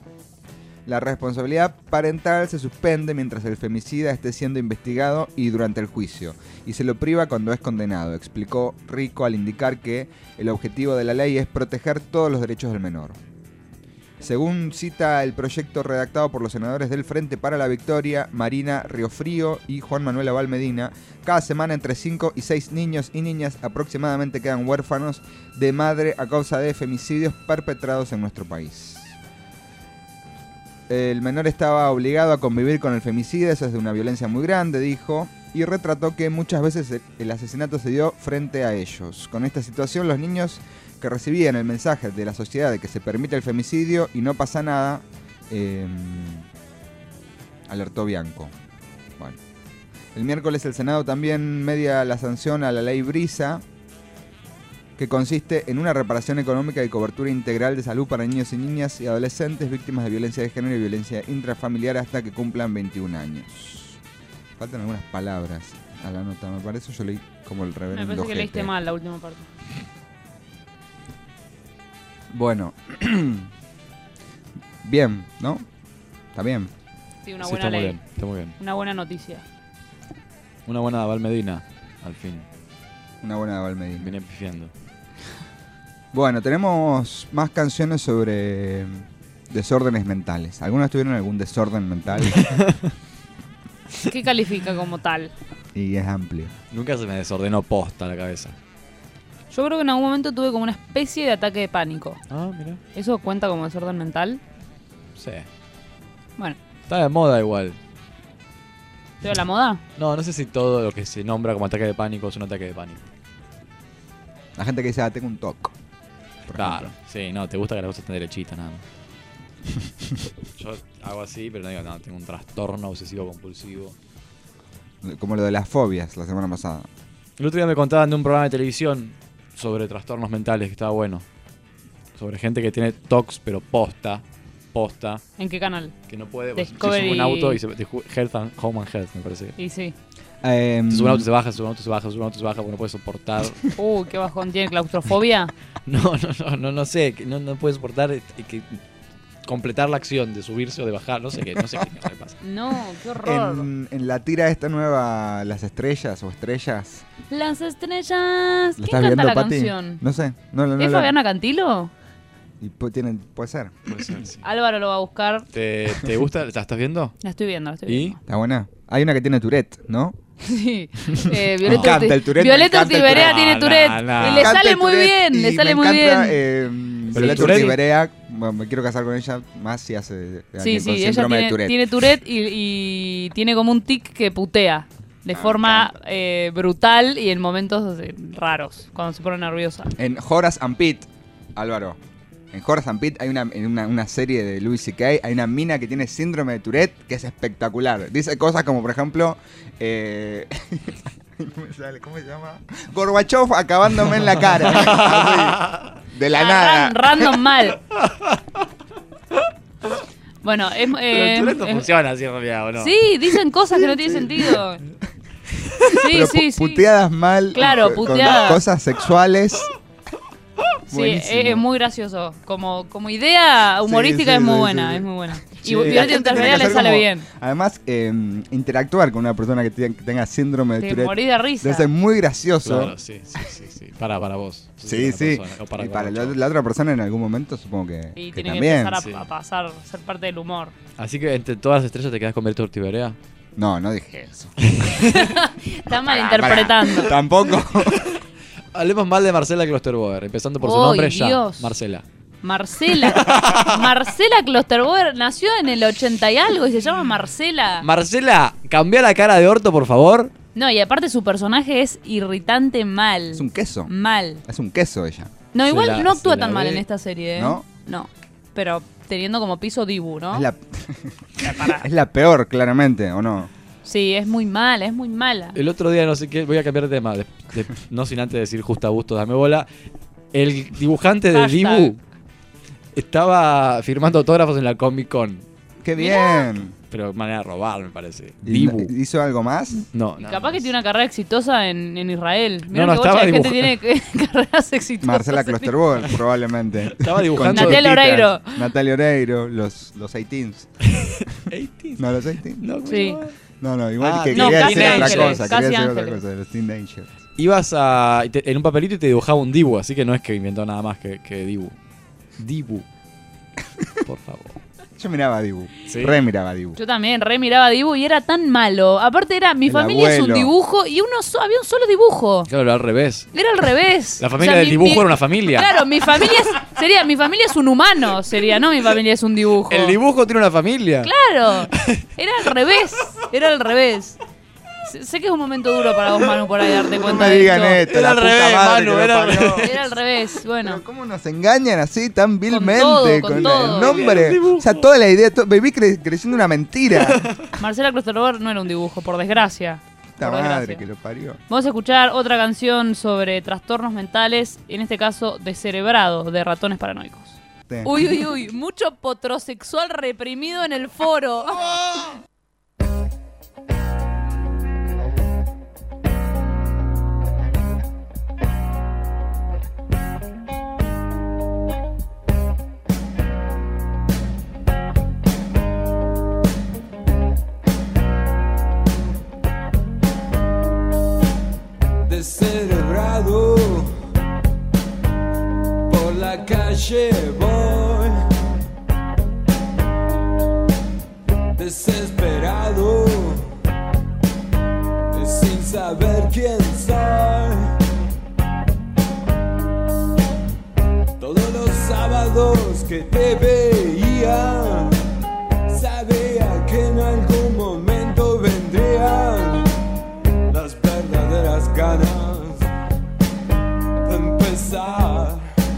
La responsabilidad parental se suspende mientras el femicida esté siendo investigado y durante el juicio, y se lo priva cuando es condenado, explicó Rico al indicar que el objetivo de la ley es proteger todos los derechos del menor. Según cita el proyecto redactado por los senadores del Frente para la Victoria, Marina Riofrío y Juan Manuel Abal Medina, cada semana entre cinco y seis niños y niñas aproximadamente quedan huérfanos de madre a causa de femicidios perpetrados en nuestro país. El menor estaba obligado a convivir con el femicida, eso es de una violencia muy grande, dijo, y retrató que muchas veces el- el asesinato se dio frente a ellos. Con esta situación, los niños que recibían el mensaje de la sociedad de que se permite el femicidio y no pasa nada, eh, alertó Bianco. Bueno. El miércoles el Senado también media la sanción a la ley Brisa, que consiste en una reparación económica y cobertura integral de salud para niños y niñas y adolescentes víctimas de violencia de género y violencia intrafamiliar hasta que cumplan veintiún años. Faltan algunas palabras a la nota, me parece. Yo leí como el Me reverendo parece que ojete. leíste mal la última parte. Bueno. Bien, ¿no? Está bien. Sí, una Sí, buena está muy ley. bien, está muy bien. Una buena noticia. Una buena Val Medina, al fin. Una buena Valmedina. Viene pifiando. Bueno, tenemos más canciones sobre desórdenes mentales. ¿Algunos tuvieron algún desorden mental? ¿Qué califica como tal? Y es amplio. Nunca se me desordenó posta la cabeza. Yo creo que en algún momento tuve como una especie de ataque de pánico. Ah, mira. ¿Eso cuenta como desorden mental? Sí. Bueno, Está de moda igual. ¿estoy a la moda? No, no sé si todo lo que se nombra como ataque de pánico es un ataque de pánico. La gente que dice, ah, tengo un toque. por Claro, ejemplo. sí, no, te gusta que las cosas estén derechitas, nada más. Yo hago así, pero no digo, no, tengo un trastorno obsesivo compulsivo. Como lo de las fobias la semana pasada. El otro día me contaban de un programa de televisión sobre trastornos mentales que estaba bueno. Sobre gente que tiene tocs, pero posta, posta, ¿En qué canal? que no puede, pues, se Discovery. sube un auto y se de Health and Home and Health, me parece. Y sí. Eh, Se sube un auto, se baja, se sube un auto, se baja, se sube un auto, se baja, porque no puede soportar. Uh, qué bajón. ¿Tiene claustrofobia? No, no, no, no, no sé, que no, no puede soportar eh, que completar la acción de subirse o de bajar, no sé qué, no sé qué, no sé qué pasa. No, qué horror. en, en la tira esta nueva, Las Estrellas o Estrellas. Las estrellas. ¿La ¿Quién estás canta viendo, la Pati? canción? No sé. No, no, no, ¿Es la- Fabiana Cantilo? y pu- tienen- puede ser. Puede ser, sí. Álvaro lo va a buscar. ¿Te, ¿Te gusta? ¿La estás viendo? La estoy viendo, la estoy ¿Y? viendo. Está buena. Hay una que tiene Tourette, ¿no? Sí. Eh, Me Violeta, encanta el Tourette, me Violeta encanta el Urtiberea Tourette. tiene No, Tourette. no, no. Y Me le encanta sale el muy Tourette bien, y le sale me muy encanta, bien. eh, Pero Violeta el Tourette- Urtiberea, bueno, me quiero casar con ella más si hace de Sí, alguien con sí, ella síndrome de tiene, Tourette. tiene Tourette y, y tiene como un tic que putea de Ah, forma eh, brutal y en momentos eh, raros, cuando se pone nerviosa. En Horace and Pete, Álvaro. En Horace and Pete hay una, en una, una serie de Louis C K, hay una mina que tiene síndrome de Tourette que es espectacular. Dice cosas como, por ejemplo, eh, no me sale, ¿cómo se llama? Gorbachev acabándome en la cara. Así, de la Ah, nada. ran- random mal. Bueno, es... Pero eh, el Tourette no es- funciona así en realidad, ¿o no? Sí, dicen cosas que no tienen sentido. Sí, Pero sí, pu- sí. puteadas mal. Claro, con puteadas. cosas sexuales. Sí, Buenísimo. es, es muy gracioso. Como, como idea humorística Sí, es sí, muy sí, buena, sí. es muy buena. Sí, Y la Violeta gente tiene que Urtiberea le hacer sale como- bien. Además, eh, interactuar con una persona que tenga, que tenga síndrome de Te Tourette morís de risa. debe ser muy gracioso. Claro, sí, sí, sí, sí. Para, para vos. Sos Sí, una sí. persona, o para y para la, Gorbachev. la otra persona en algún momento supongo que, Y que tiene que también. empezar a, sí. a pasar, a ser parte del humor. Así que entre todas las estrellas te quedas con Violeta Urtiberea. No, no dije eso. Está malinterpretando. Pará, tampoco. Hablemos mal de Marcela Klosterboer, empezando por su ¡Ay, nombre ya. Dios! Marcela. Marcela. Marcela Klosterboer nació en el ochenta y algo y se llama Marcela. Marcela, cambia la cara de orto, por favor. No, y aparte su personaje es irritante mal. Es un queso. Mal. Es un queso ella. No, Se igual la- no actúa se la tan mal ve. en esta serie, ¿eh? ¿No? No. Pero teniendo como piso Dibu, ¿no? Es, la... es la peor, claramente, ¿o no? Sí, es muy mala, es muy mala. El otro día, no sé qué, voy a cambiar de tema, de- de- no sin antes decir justa gusto, dame bola. El dibujante de Hashtag. Dibu estaba firmando autógrafos en la Comic Con, ¡Qué bien! pero de manera de robar, me parece. ¿Y Dibu. no- ¿Hizo algo más? No, Y nada capaz que más. tiene una carrera exitosa en, en Israel. Mirá no, que bocha estaba de gente dibuja- tiene que- carreras exitosas. Marcela en- Klosterboer, probablemente. Estaba dibujando- Con Natalia chiquititas. Oreiro. Natalia Oreiro, los, los eighteens. eighteen. ¿No los eighteens? No, Sí. No, no, igual Ah, que no, quería Casi decir otra Ángeles, cosa. Casi Quería decir otra Ángeles. cosa, los teenagers. Ibas a, y te- en un papelito y te dibujaba un Dibu, así que no es que inventó nada más que, que Dibu. Dibu. Por favor. Yo miraba a Dibu. ¿Sí? Re miraba a Dibu. Yo también re miraba a Dibu y era tan malo. Aparte era, mi El familia es un abuelo. dibujo y uno so- había un solo dibujo. Claro, era al revés. Era al revés. La familia O sea, del mi- dibujo mi- era una familia. Claro, mi familia es, sería, mi familia es un humano, sería, no mi familia es un dibujo. El dibujo tiene una familia. Claro, era al revés, era al revés. Sé, sé que es un momento duro para vos, Manu, por ahí darte No cuenta me de digan esto. esto, Era la al puta revés, madre Manu, que lo era al parió. Era al revés, bueno. Pero ¿cómo nos engañan así tan vilmente todo, con, con todo. el nombre? O sea, toda la idea, to- viví cre- creciendo una mentira. Marcela Klosterboer no era un dibujo, por desgracia. Esta Por madre desgracia. que lo parió. Vamos a escuchar otra canción sobre trastornos mentales, en este caso descerebrado, de Ratones Paranoicos. Sí. Uy, uy, uy, mucho potrosexual reprimido en el foro. Descerebrado por la calle voy desesperado, sin saber quién soy. Todos los sábados que te veía, sabía que en algún momento vendrían las verdaderas ganas de empezar.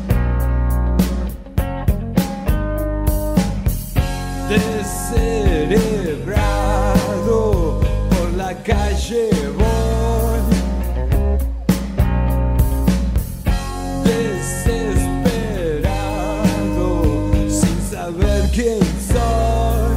Descerebrado por la calle voy, desesperado sin saber quién soy.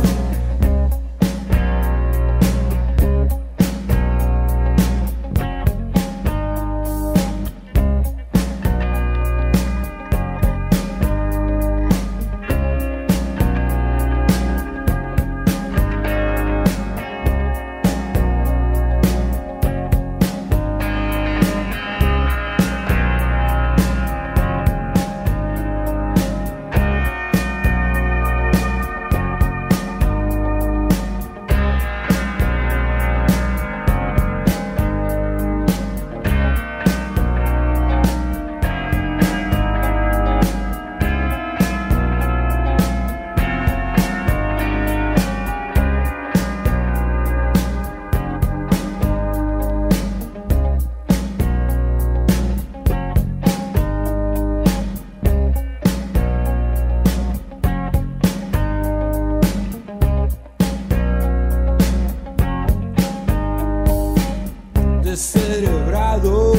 Descerebrado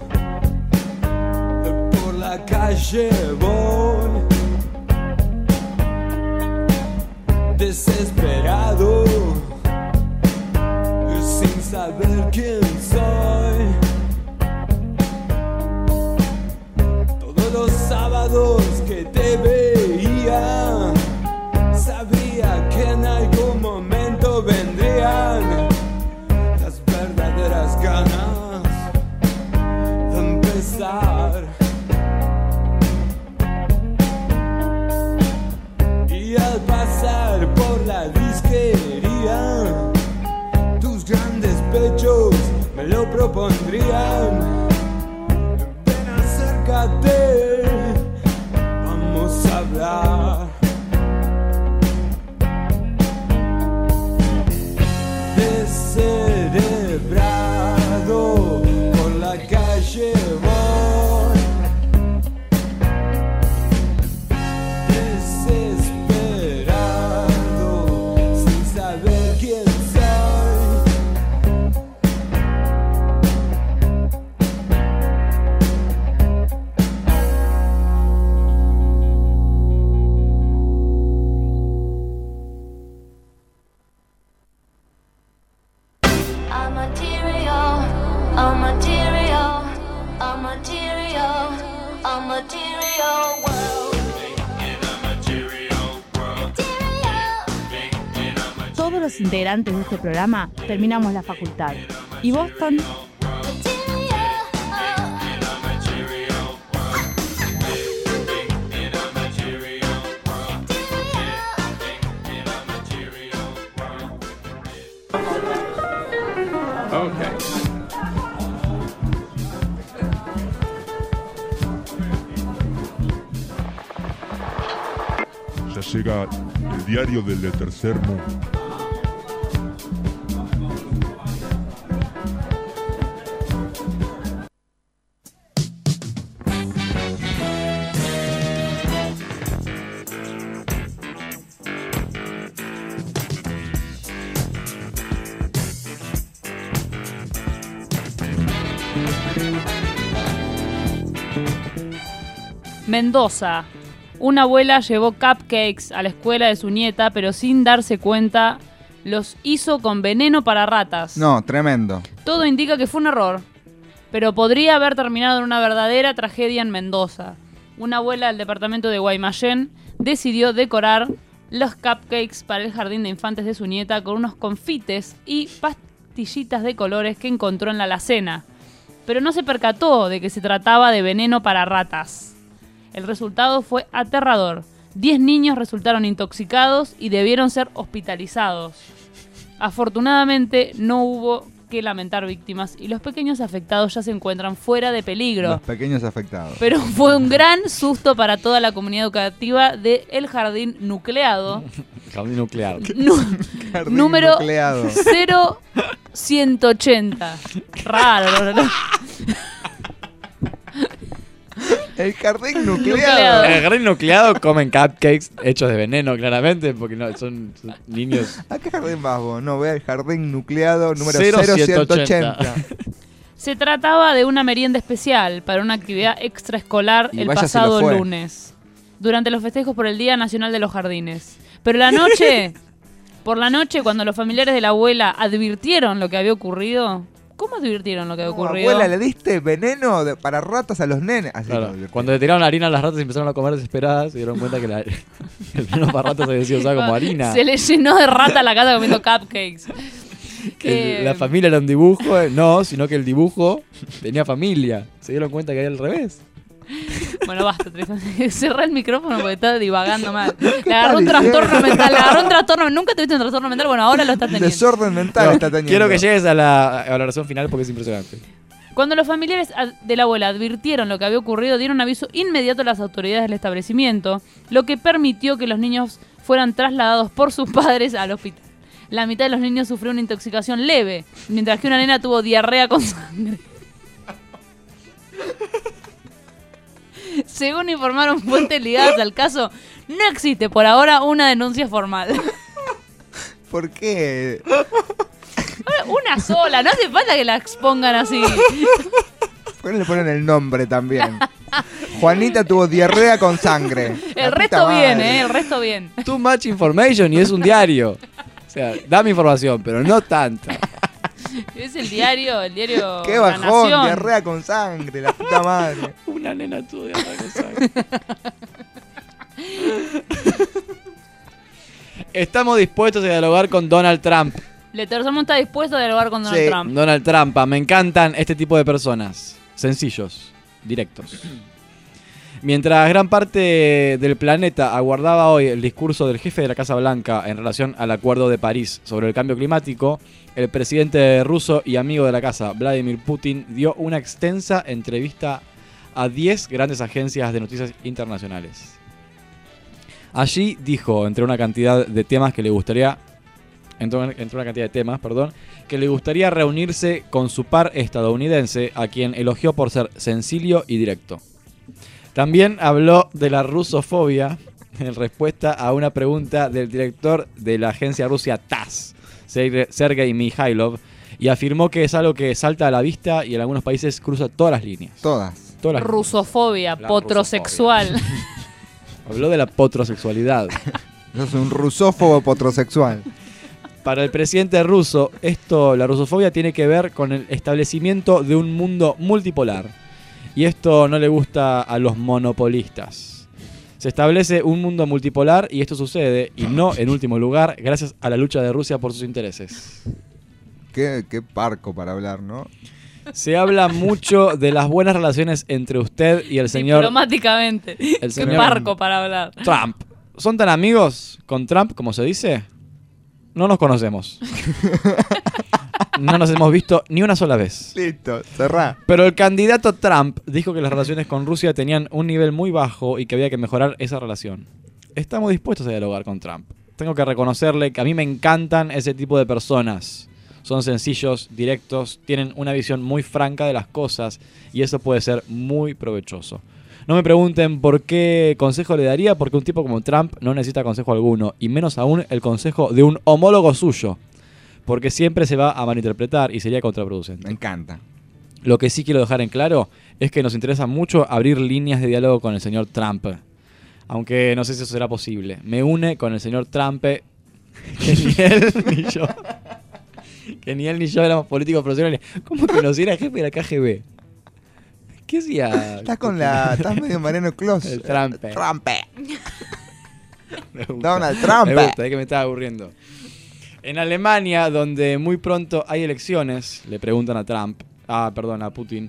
por la calle voy, desesperado sin saber quién soy. Todos los sábados que te veía, sabía que en algún momento vendrían las verdaderas ganas de empezar. Y al pasar por la disquería, tus grandes pechos me lo propondrían. Ven, acércate, vamos a hablar. Descerebrado por la calle voy, desesperado sin saber quién soy. A material, a material, a material, a material world. Todos los integrantes de este programa terminamos la facultad. ¿Y Boston? Ya llega el diario del tercer mundo. Mendoza. Una abuela llevó cupcakes a la escuela de su nieta, pero sin darse cuenta los hizo con veneno para ratas. No, tremendo. Todo indica que fue un error, pero podría haber terminado en una verdadera tragedia en Mendoza. Una abuela del departamento de Guaymallén decidió decorar los cupcakes para el jardín de infantes de su nieta con unos confites y pastillitas de colores que encontró en la alacena, pero no se percató de que se trataba de veneno para ratas. El resultado fue aterrador. diez niños resultaron intoxicados y debieron ser hospitalizados. Afortunadamente no hubo que lamentar víctimas y los pequeños afectados ya se encuentran fuera de peligro. Los pequeños afectados. Pero fue un gran susto para toda la comunidad educativa de El Jardín Nucleado. Jardín nuclear. Nu- Jardín número nucleado. cero ciento ochenta. Raro, ¿no? El jardín Nucleado. nucleado. En el jardín nucleado comen cupcakes hechos de veneno, claramente, porque no son, son niños. ¿A qué jardín vas vos? No, ve al jardín nucleado número cero cero ciento ciento ochenta. Se trataba de una merienda especial para una actividad extraescolar Y el vaya si lo pasado fue. lunes, durante los festejos por el Día Nacional de los Jardines. Pero la noche, por la noche, cuando los familiares de la abuela advirtieron lo que había ocurrido, ¿cómo advirtieron lo que había No, ocurrido? abuela, ¿le diste veneno de- para ratas a los nenes? Así Claro, como- cuando le tiraron harina a las ratas y empezaron a comer desesperadas, se dieron cuenta que la, el veneno para ratas había sido usado como harina. Se le llenó de rata la casa comiendo cupcakes. Que Eh, la familia era un dibujo, eh, no, sino que el dibujo tenía familia. Se dieron cuenta que era al revés. Bueno, basta, Tristan. Cerrá el micrófono porque está divagando mal. Le agarró un estás diciendo? trastorno mental. Le agarró un trastorno. Nunca tuviste un trastorno mental. Bueno, ahora lo estás teniendo. Desorden mental No, está teniendo. quiero que llegues a la valoración final porque es impresionante. Cuando los familiares ad- de la abuela advirtieron lo que había ocurrido, dieron aviso inmediato a las autoridades del establecimiento, lo que permitió que los niños fueran trasladados por sus padres al hospital. La mitad de los niños sufrió una intoxicación leve, mientras que una nena tuvo diarrea con sangre. Según informaron fuentes ligadas al caso, no existe por ahora una denuncia formal. ¿Por qué? Una sola, no hace falta que la expongan así. ¿Por qué no le ponen el nombre también? Juanita tuvo diarrea con sangre. El La resto puta bien, madre. ¿eh? El resto bien. Too much information y es un diario. O sea, dame información, pero no tanta. Es el diario, el diario Qué La bajón, Nación. diarrea con sangre, la puta madre. Una nena tuvo diarrea con sangre. Estamos dispuestos a dialogar con Donald Trump. Leterzamo está dispuesto a dialogar con Donald Sí. Trump. Donald Trump, me encantan este tipo de personas. Sencillos, directos. Mientras gran parte del planeta aguardaba hoy el discurso del jefe de la Casa Blanca en relación al Acuerdo de París sobre el cambio climático, el presidente ruso y amigo de la casa, Vladimir Putin, dio una extensa entrevista a diez grandes agencias de noticias internacionales. Allí dijo, entre una cantidad de temas que le gustaría, entre una, entre una cantidad de temas, perdón, que le gustaría reunirse con su par estadounidense, a quien elogió por ser sencillo y directo. También habló de la rusofobia en respuesta a una pregunta del director de la agencia rusa TASS, Sergei Sergei Mikhailov, y afirmó que es algo que salta a la vista y en algunos países cruza todas las líneas. Todas. Todas las- Rusofobia, La potrosexual. Habló de la potrosexualidad. Sos un rusófobo potrosexual. Para el presidente ruso, esto, la rusofobia tiene que ver con el establecimiento de un mundo multipolar. Y esto no le gusta a los monopolistas. Se establece un mundo multipolar y esto sucede, y no en último lugar, gracias a la lucha de Rusia por sus intereses. Qué, qué parco para hablar, ¿no? Se habla mucho de las buenas relaciones entre usted y el señor Diplomáticamente. El Qué señor- parco para hablar. Trump. ¿Son tan amigos con Trump como se dice? No nos conocemos. No nos hemos visto ni una sola vez. Listo, cerrá. Pero el candidato Trump dijo que las relaciones con Rusia tenían un nivel muy bajo y que había que mejorar esa relación. Estamos dispuestos a dialogar con Trump. Tengo que reconocerle que a mí me encantan ese tipo de personas. Son sencillos, directos, tienen una visión muy franca de las cosas y eso puede ser muy provechoso. No me pregunten por qué consejo le daría, porque un tipo como Trump no necesita consejo alguno, y menos aún el consejo de un homólogo suyo, porque siempre se va a malinterpretar y sería contraproducente. Me encanta. Lo que sí quiero dejar en claro es que nos interesa mucho abrir líneas de diálogo con el señor Trump, aunque no sé si eso será posible. Me une con el señor Trump, que ni él ni yo, que ni él ni yo éramos políticos profesionales. ¿Cómo que nos era jefe de la K G B? ¿Qué hacía? Estás con la. Estás medio Mariano Clos. El Trump. Trump. Me gusta. Donald Trump. Me gusta, es que me estaba aburriendo. En Alemania, donde muy pronto hay elecciones, le preguntan a Trump, ah, perdón, a Putin,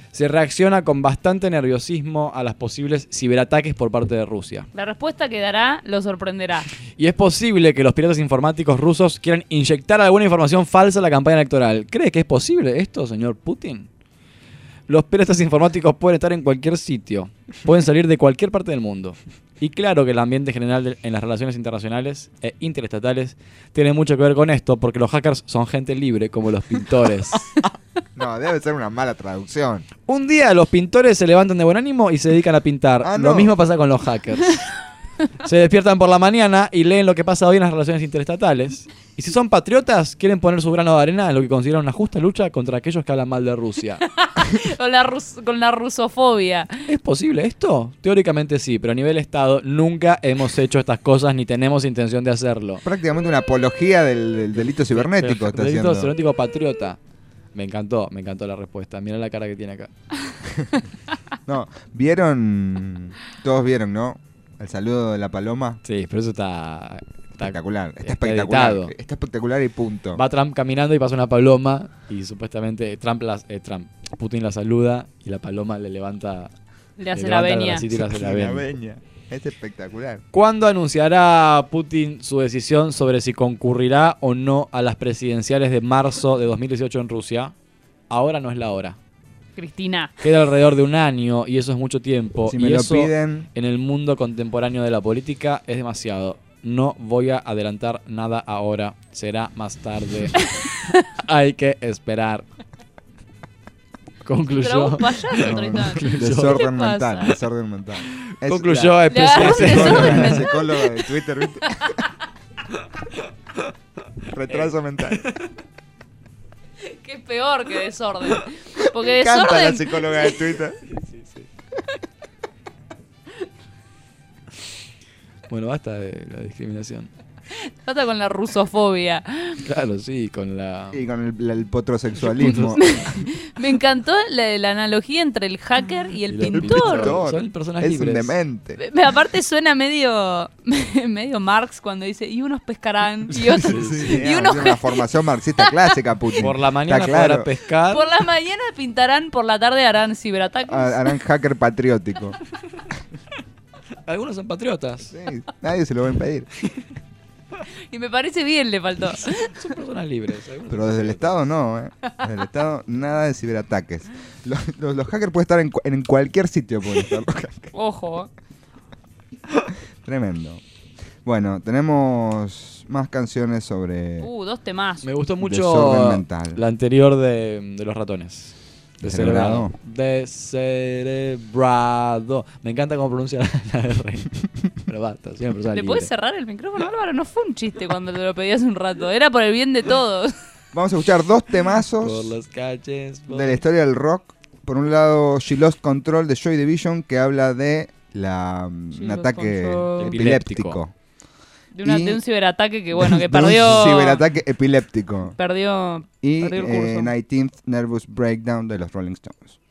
se reacciona con bastante nerviosismo a las posibles ciberataques por parte de Rusia. La respuesta que dará lo sorprenderá. Y es posible que los piratas informáticos rusos quieran inyectar alguna información falsa a la campaña electoral. ¿Cree que es posible esto, señor Putin? Los piratas informáticos pueden estar en cualquier sitio, pueden salir de cualquier parte del mundo. Y claro que el ambiente general de, en las relaciones internacionales e interestatales tiene mucho que ver con esto, porque los hackers son gente libre, como los pintores. No, debe ser una mala traducción. Un día los pintores se levantan de buen ánimo y se dedican a pintar. Ah, Lo no. mismo pasa con los hackers. Se despiertan por la mañana y leen lo que pasa hoy en las relaciones interestatales. Y si son patriotas, quieren poner su grano de arena en lo que consideran una justa lucha contra aquellos que hablan mal de Rusia. Con la, rus- con la rusofobia. ¿Es posible esto? Teóricamente sí, pero a nivel Estado nunca hemos hecho estas cosas ni tenemos intención de hacerlo. Prácticamente una apología del, del delito cibernético está Delito haciendo. cibernético patriota. Me encantó, me encantó la respuesta. Mira la cara que tiene acá. No, vieron, todos vieron, ¿no? El saludo de la paloma. Sí, pero eso está... está espectacular, está, está espectacular. editado. Está espectacular y punto. Va Trump caminando y pasa una paloma y supuestamente Trump, las, eh, Trump Putin la saluda y la paloma le levanta... Le hace le la levanta el venia. bracito y le hace la La venia. veña. Es espectacular. ¿Cuándo anunciará Putin su decisión sobre si concurrirá o no a las presidenciales de marzo de dos mil dieciocho en Rusia? Ahora no es la hora. Cristina. Queda alrededor de un año y eso es mucho tiempo. Si y me lo eso piden- en el mundo contemporáneo de la política es demasiado. No voy a adelantar nada ahora. Será más tarde. Hay que esperar. Concluyó. Pero vos payaso, No, Tritón. no, ¿Qué desorden pasa? mental, desorden mental. Es Concluyó la- el presidente. Le agarró un desorden La mental. psicóloga de Twitter, ¿viste? Retraso mental. Que es peor que desorden. Porque Me encanta la desorden. psicóloga de Twitter. Bueno, basta de la discriminación. Trata con la rusofobia. Claro, sí, con la... Y con el, el potrosexualismo. Me encantó la, la analogía entre el hacker y el Y los pintor. pintores. Son personas es libres. un demente. Me- Aparte suena medio medio Marx cuando dice y unos pescarán y otros Sí, y ah, unos tiene una formación marxista clásica, Putin. Por la mañana Está claro. podrá pescar. por la mañana pintarán, por la tarde harán ciberataques. Ah, Harán hacker patriótico. Algunos son patriotas. Sí, nadie se lo va a impedir. Y me parece bien, le faltó. Son personas libres. Algunos Pero son desde el patriotas. Estado no, ¿eh? Desde el Estado nada de ciberataques. Los, los- los hackers pueden estar en, cu- en cualquier sitio. Pueden estar los hackers. Ojo. Tremendo. Bueno, tenemos más canciones sobre... Uh, dos temas. Me gustó Desorden mucho mental. la anterior de, de los ratones. ¿Descerebrado? Descerebrado. Me encanta cómo pronuncia la R. Pero basta, soy una persona ¿Le libre. podés cerrar el micrófono, Álvaro? No fue un chiste cuando te lo pedí hace un rato. Era por el bien de todos. Vamos a escuchar dos temazos Por los calles. por- de la historia del rock. Por un lado, She Lost Control de Joy Division, que habla de la, un She Lost ataque Control. epiléptico. De, una, Y- de un ciberataque que, bueno, que De un perdió. ciberataque epiléptico. Perdió, Y perdió el curso. eh, nineteenth Nervous Breakdown de los Rolling Stones.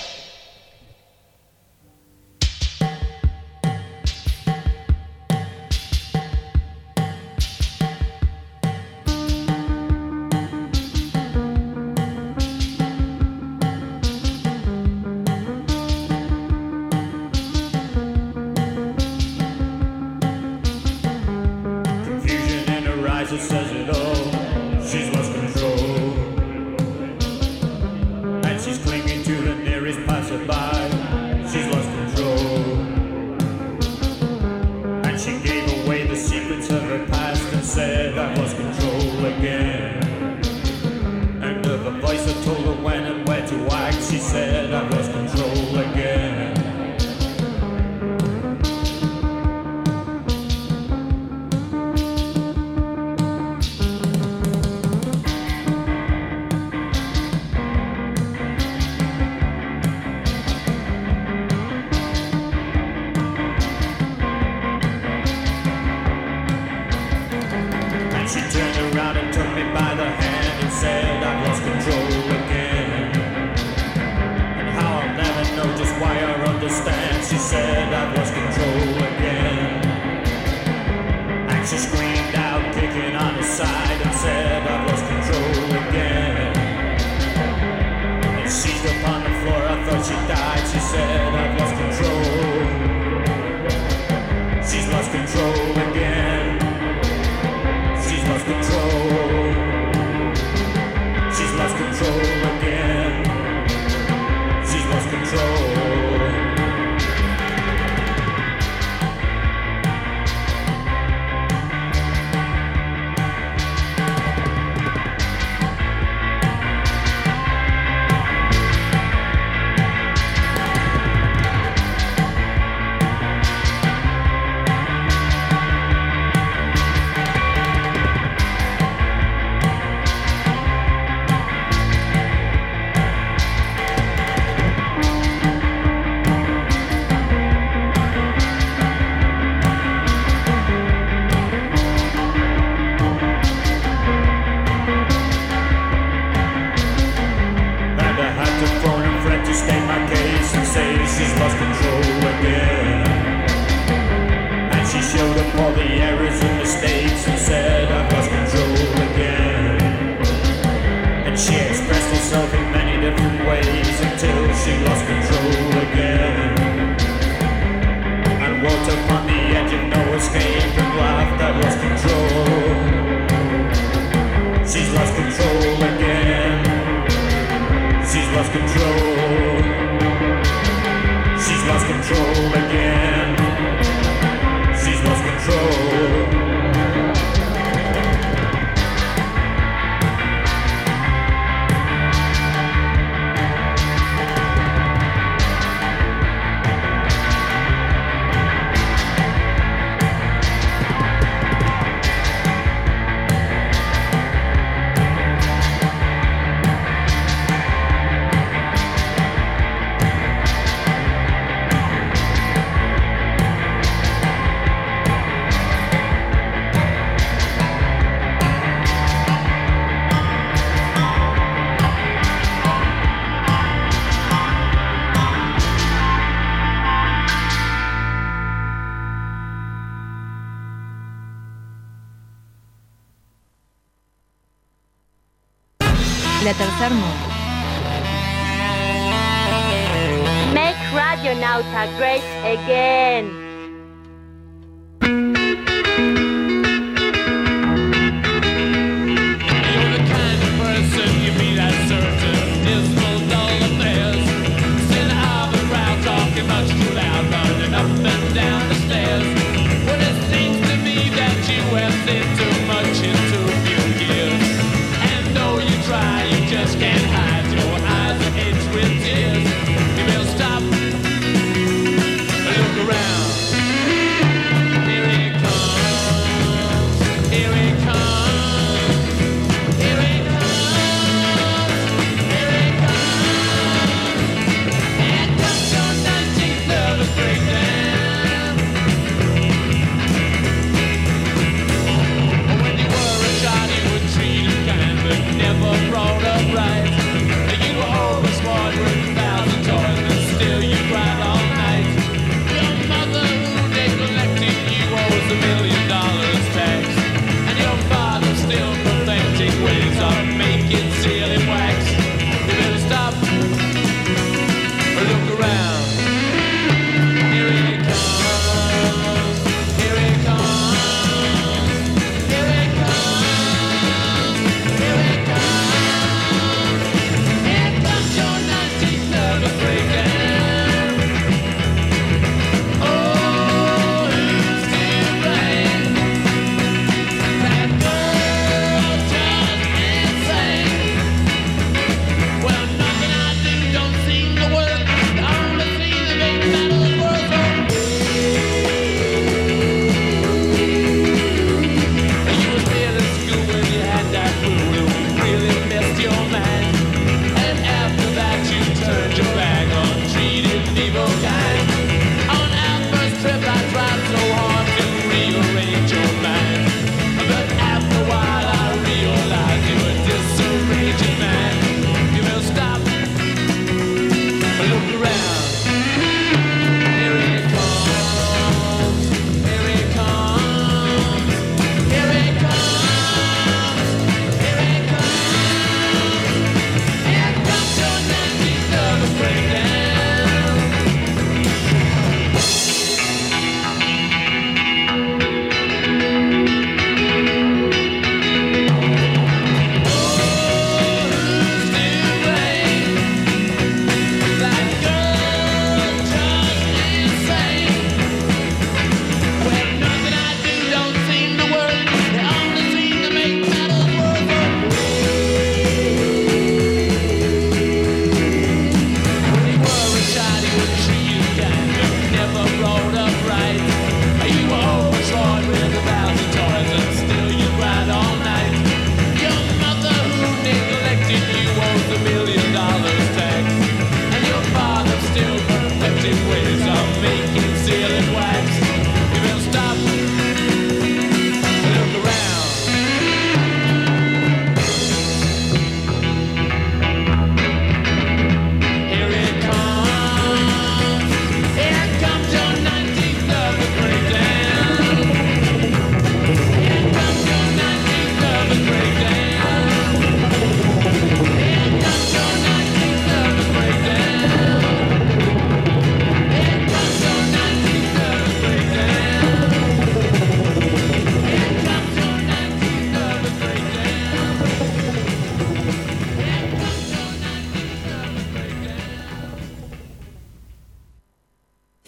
Confusion in her eyes, it says it all. She's lost control. And she's clinging to the nearest passerby. She's lost control. And she gave away the secrets of her past and said, I've lost control again. And of a voice that told her when and where to act, she said, I've lost control again. And she turned around and took me by the hand and said, I've lost control again. And how I'll never know just why or understand, she said, I've lost control again. And she screamed out, kicking on her side, and said, I've lost control again. And seized upon the floor, I thought she said, I've lost control. She's lost control again. She's lost control. She's lost control again. She's lost control. La tercer moto. Make Radionauta great again. Well, nothing I do don't seem to work. The only thing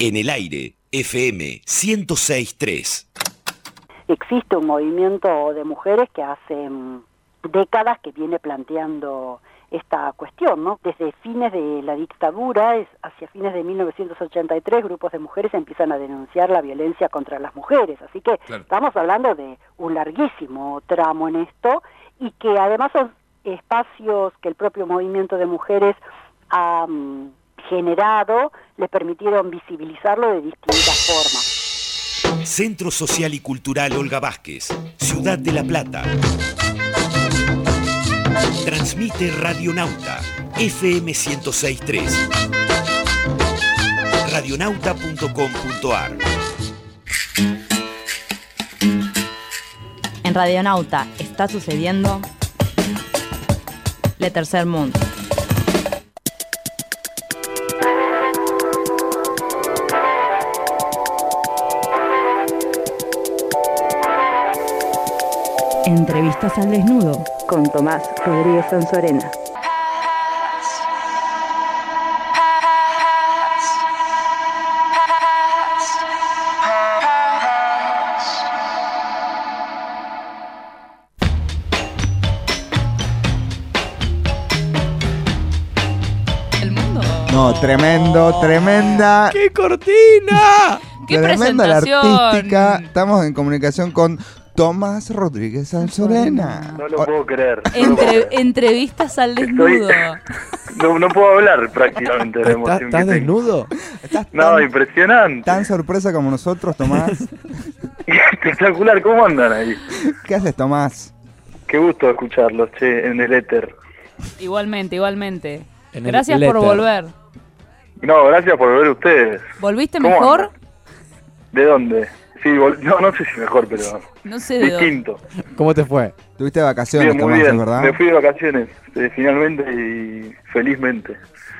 En el aire, F M ciento seis punto tres. Existe un movimiento de mujeres que hace mm, décadas que viene planteando esta cuestión, ¿no? Desde fines de la dictadura, es hacia fines de mil novecientos ochenta y tres, grupos de mujeres empiezan a denunciar la violencia contra las mujeres, así que claro, estamos hablando de un larguísimo tramo en esto, y que además son espacios que el propio movimiento de mujeres ha um, generado, les permitieron visibilizarlo de distintas formas. Centro Social y Cultural Olga Vázquez, Ciudad de La Plata. Transmite Radionauta, F M ciento seis punto tres. radionauta punto com punto a r. En Radionauta está sucediendo Le Tercer Mundo. Entrevistas al desnudo con Tomás Rodríguez Sanzorena. El mundo. No, tremendo, tremenda. ¡Qué cortina! ¡Qué Tremenda la presentación! artística. Estamos en comunicación con Tomás Rodríguez Sanzorena. No lo puedo creer. no lo Entre- puedo creer. entrevistas al desnudo. No, no puedo hablar prácticamente de la ¿Estás, emoción estás que tengo. desnudo? No, impresionante. Tan sorpresa como nosotros, Tomás. Espectacular, ¿cómo andan ahí? ¿Qué haces, Tomás? Qué gusto escucharlos, che, en el éter. Igualmente, igualmente. En el Gracias por éter. volver. No, gracias por volver ustedes. ¿Volviste ¿Cómo mejor? andan? ¿De dónde? Sí, vol- no, no sé si mejor, pero No sé de dónde. distinto. ¿Cómo te fue? Tuviste vacaciones, Bien, muy Tomás, bien. ¿es verdad? Me fui de vacaciones, eh, finalmente y felizmente.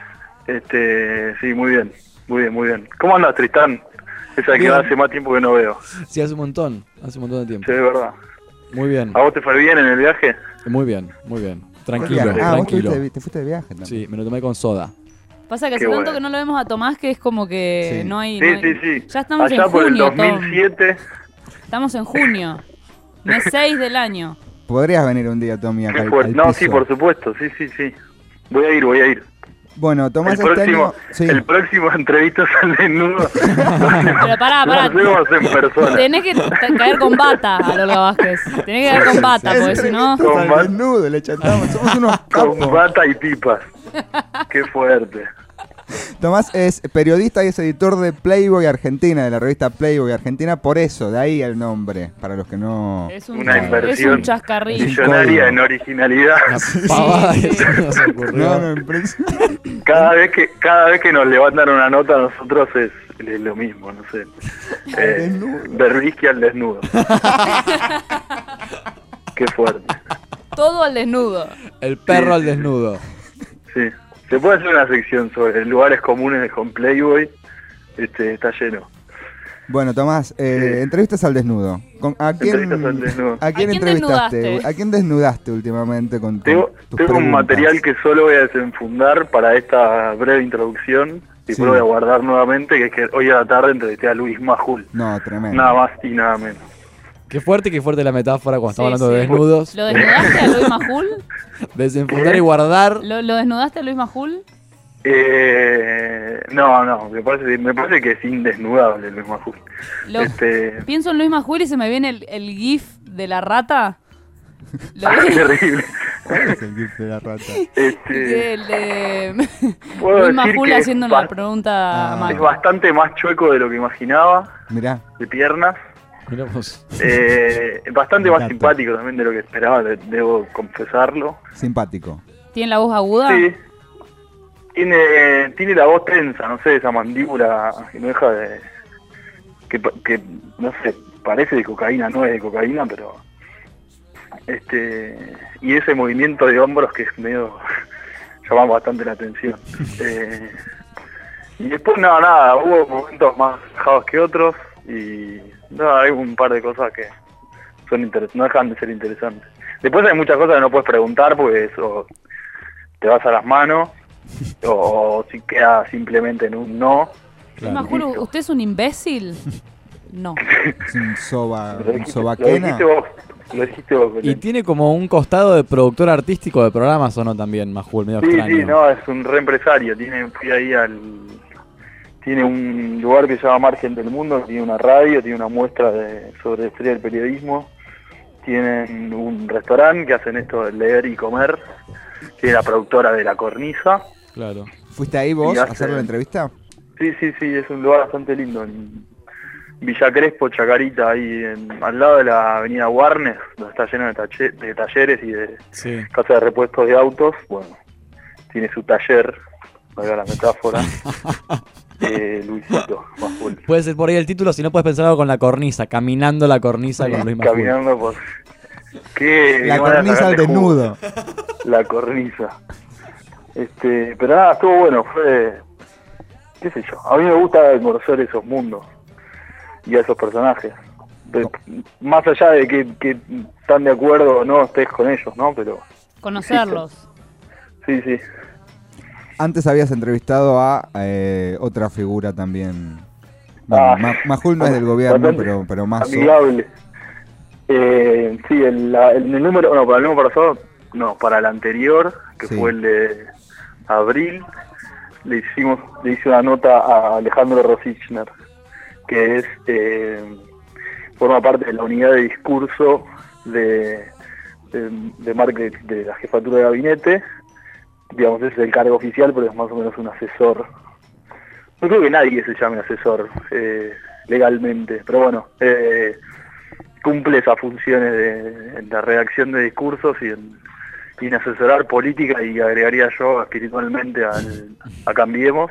Este, sí, muy bien, muy bien, muy bien. ¿Cómo andas, Tristán? Esa que Bien. hace más tiempo que no veo. Sí, hace un montón. Hace un montón de tiempo. Sí, es verdad. Muy bien. ¿A vos te fue bien en el viaje? Muy bien, muy bien. Tranquilo, Ah, vos tranquilo. tuviste de- te fuiste de viaje también. Sí, me lo tomé con soda. Pasa que hace Qué tanto bueno. que no lo vemos a Tomás que es como que Sí. no hay... Sí, no hay- sí, sí. Ya estamos Allá en por el junio, dos mil Tom. siete. Estamos en junio. Mes seis del año. Podrías venir un día, Tommy, acá Qué al, fuerte. al No, piso. sí, por supuesto, sí, sí, sí. Voy a ir, voy a ir. Bueno, Tomás, el este próximo, año... Sí. el próximo entrevistas al desnudo. Pero pará, Lo pará. hacemos en persona. Tenés que t- caer con bata a Olga Vázquez. Tenés que caer con bata, porque si no... Con, ba- Desnudo, le chantamos. Somos unos con capos. bata y pipas. Qué fuerte. Tomás es periodista y es editor de Playboy Argentina, de la revista Playboy Argentina, por eso, de ahí el nombre, para los que no... Es un, Una es inversión un chascarrillo. millonaria en originalidad. Pavada, Sí, sí. eso no se ocurrió. No, no, impresionante. Cada vez que cada vez que nos levantan una nota a nosotros es, es lo mismo, no sé. Eh, Berbisky al desnudo. Qué fuerte. Todo al desnudo. El perro al desnudo. Sí. Se puede hacer una sección sobre lugares comunes con Playboy. Este, está lleno. Bueno, Tomás, eh, entrevistas al desnudo. ¿Con- ¿A quién, Entrevistas al desnudo. ¿A quién ¿A quién entrevistaste? desnudaste? ¿A quién desnudaste últimamente con tu- Tengo, tus tengo un preguntas? material que solo voy a desenfundar para esta breve introducción y Sí. lo voy a guardar nuevamente, que es que hoy a la tarde entrevisté a Luis Majul. No, tremendo. Nada más y nada menos. Qué fuerte, qué fuerte la metáfora cuando Sí, estamos hablando de sí. desnudos. ¿Lo desnudaste a Luis Majul? Desenfundar y guardar. ¿Lo, lo desnudaste a Luis Majul? Eh, no, no, me parece, me parece que es indesnudable Luis Majul. Lo- Este, Pienso en Luis Majul y se me viene el, el gif de la rata. Lo ah, vi- terrible. ¿Cuál es el gif de la rata? Este, el de puedo Luis decir Majul que haciendo es una ba- pregunta Ah. mal. es bastante más chueco de lo que imaginaba, Mirá, de piernas. Mirá vos. Eh, bastante Me más encanta. simpático también de lo que esperaba, de- debo confesarlo. simpático. ¿Tiene la voz aguda? Sí. Tiene, tiene la voz tensa, no sé, esa mandíbula que no deja de... Que, pa- que, no sé, parece de cocaína, no es de cocaína, pero... este Y ese movimiento de hombros que es medio... llama bastante la atención. Eh, y después, no, nada, hubo momentos más relajados que otros y... No, hay un par de cosas que son inter- no dejan de ser interesantes. Después hay muchas cosas que no puedes preguntar porque eso te vas a las manos o, o si queda simplemente en un no. Claro. Majul, ¿usted es un imbécil? No. Es un soba, Lo un dijiste- sobaquena. Lo dijiste vos. Lo dijiste vos, Belén. Y tiene como un costado de productor artístico de programas, ¿o no? También, Majul, medio Sí, extraño. sí, no, es un reempresario. Tiene, fui ahí al. Tiene un lugar que se llama Margen del Mundo, tiene una radio, tiene una muestra de, sobre la historia del periodismo. Tienen un restaurante que hacen esto de leer y comer. Tiene la productora de La Cornisa. Claro. ¿Fuiste ahí vos Y a hace- hacer la entrevista? Sí, sí, sí, es un lugar bastante lindo. En Villa Crespo, Chacarita, ahí en- al lado de la avenida Warnes, donde está lleno de, talle- de talleres y de Sí. casa de repuestos de autos. Bueno, tiene su taller, valga la metáfora, eh, Luisito Majul. Puede ser por ahí el título, si no puedes pensar algo con la cornisa, caminando la cornisa con Luis Majul. Caminando por... ¿Qué, La qué manera de cornisa al sacarle jugo. desnudo. La cornisa. Este, pero nada, estuvo bueno, fue... qué sé yo, a mí me gusta conocer esos mundos y a esos personajes. De- más allá de que, que están de acuerdo o no estés con ellos, ¿no? Pero Conocerlos. sí, sí. Antes habías entrevistado a eh, otra figura también. Bueno, Ah, Ma- Majul no es del gobierno, bastante pero, pero más. amigable. Eh, sí, el, la- el, el número, no, para el número pasado, no, para el anterior, que Sí. fue el de abril, le hicimos, le hice una nota a Alejandro Rosichner, que es eh, forma parte de la unidad de discurso de de, de marketing de la jefatura de gabinete. Digamos, ese es el cargo oficial, pero es más o menos un asesor. No creo que nadie se llame asesor eh, legalmente, pero bueno, eh, cumple esas funciones de, en la redacción de discursos y en, y en asesorar política, y agregaría yo espiritualmente al, a Cambiemos.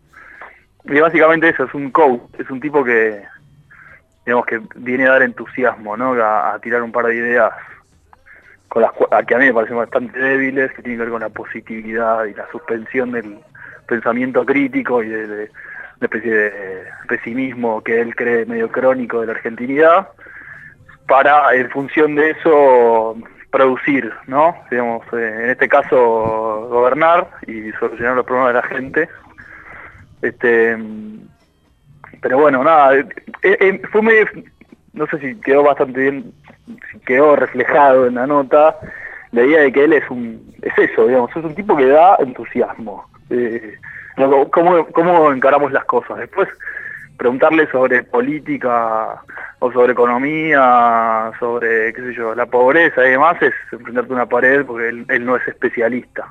Y básicamente eso, es un coach, es un tipo que, digamos, que viene a dar entusiasmo, ¿no? A, a tirar un par de ideas con las cua- a que a mí me parecen bastante débiles, que tienen que ver con la positividad y la suspensión del pensamiento crítico y de, de, de especie de pesimismo que él cree medio crónico de la argentinidad, para en función de eso producir, ¿no? Digamos, eh, en este caso gobernar y solucionar los problemas de la gente. Este, pero bueno, nada, eh, eh, fue medio, no sé si quedó bastante bien, si quedó reflejado en la nota, la idea de que él es un, es eso, digamos, es un tipo que da entusiasmo. Eh, ¿no? ¿cómo, cómo encaramos las cosas? Después, preguntarle sobre política o sobre economía, sobre, qué sé yo, la pobreza y demás, es enfrentarte a una pared, porque él, él no es especialista.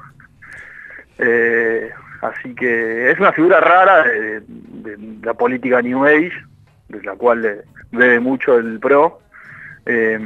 Eh, así que es una figura rara de, de, de la política New Age, de la cual le bebe mucho el PRO. Eh,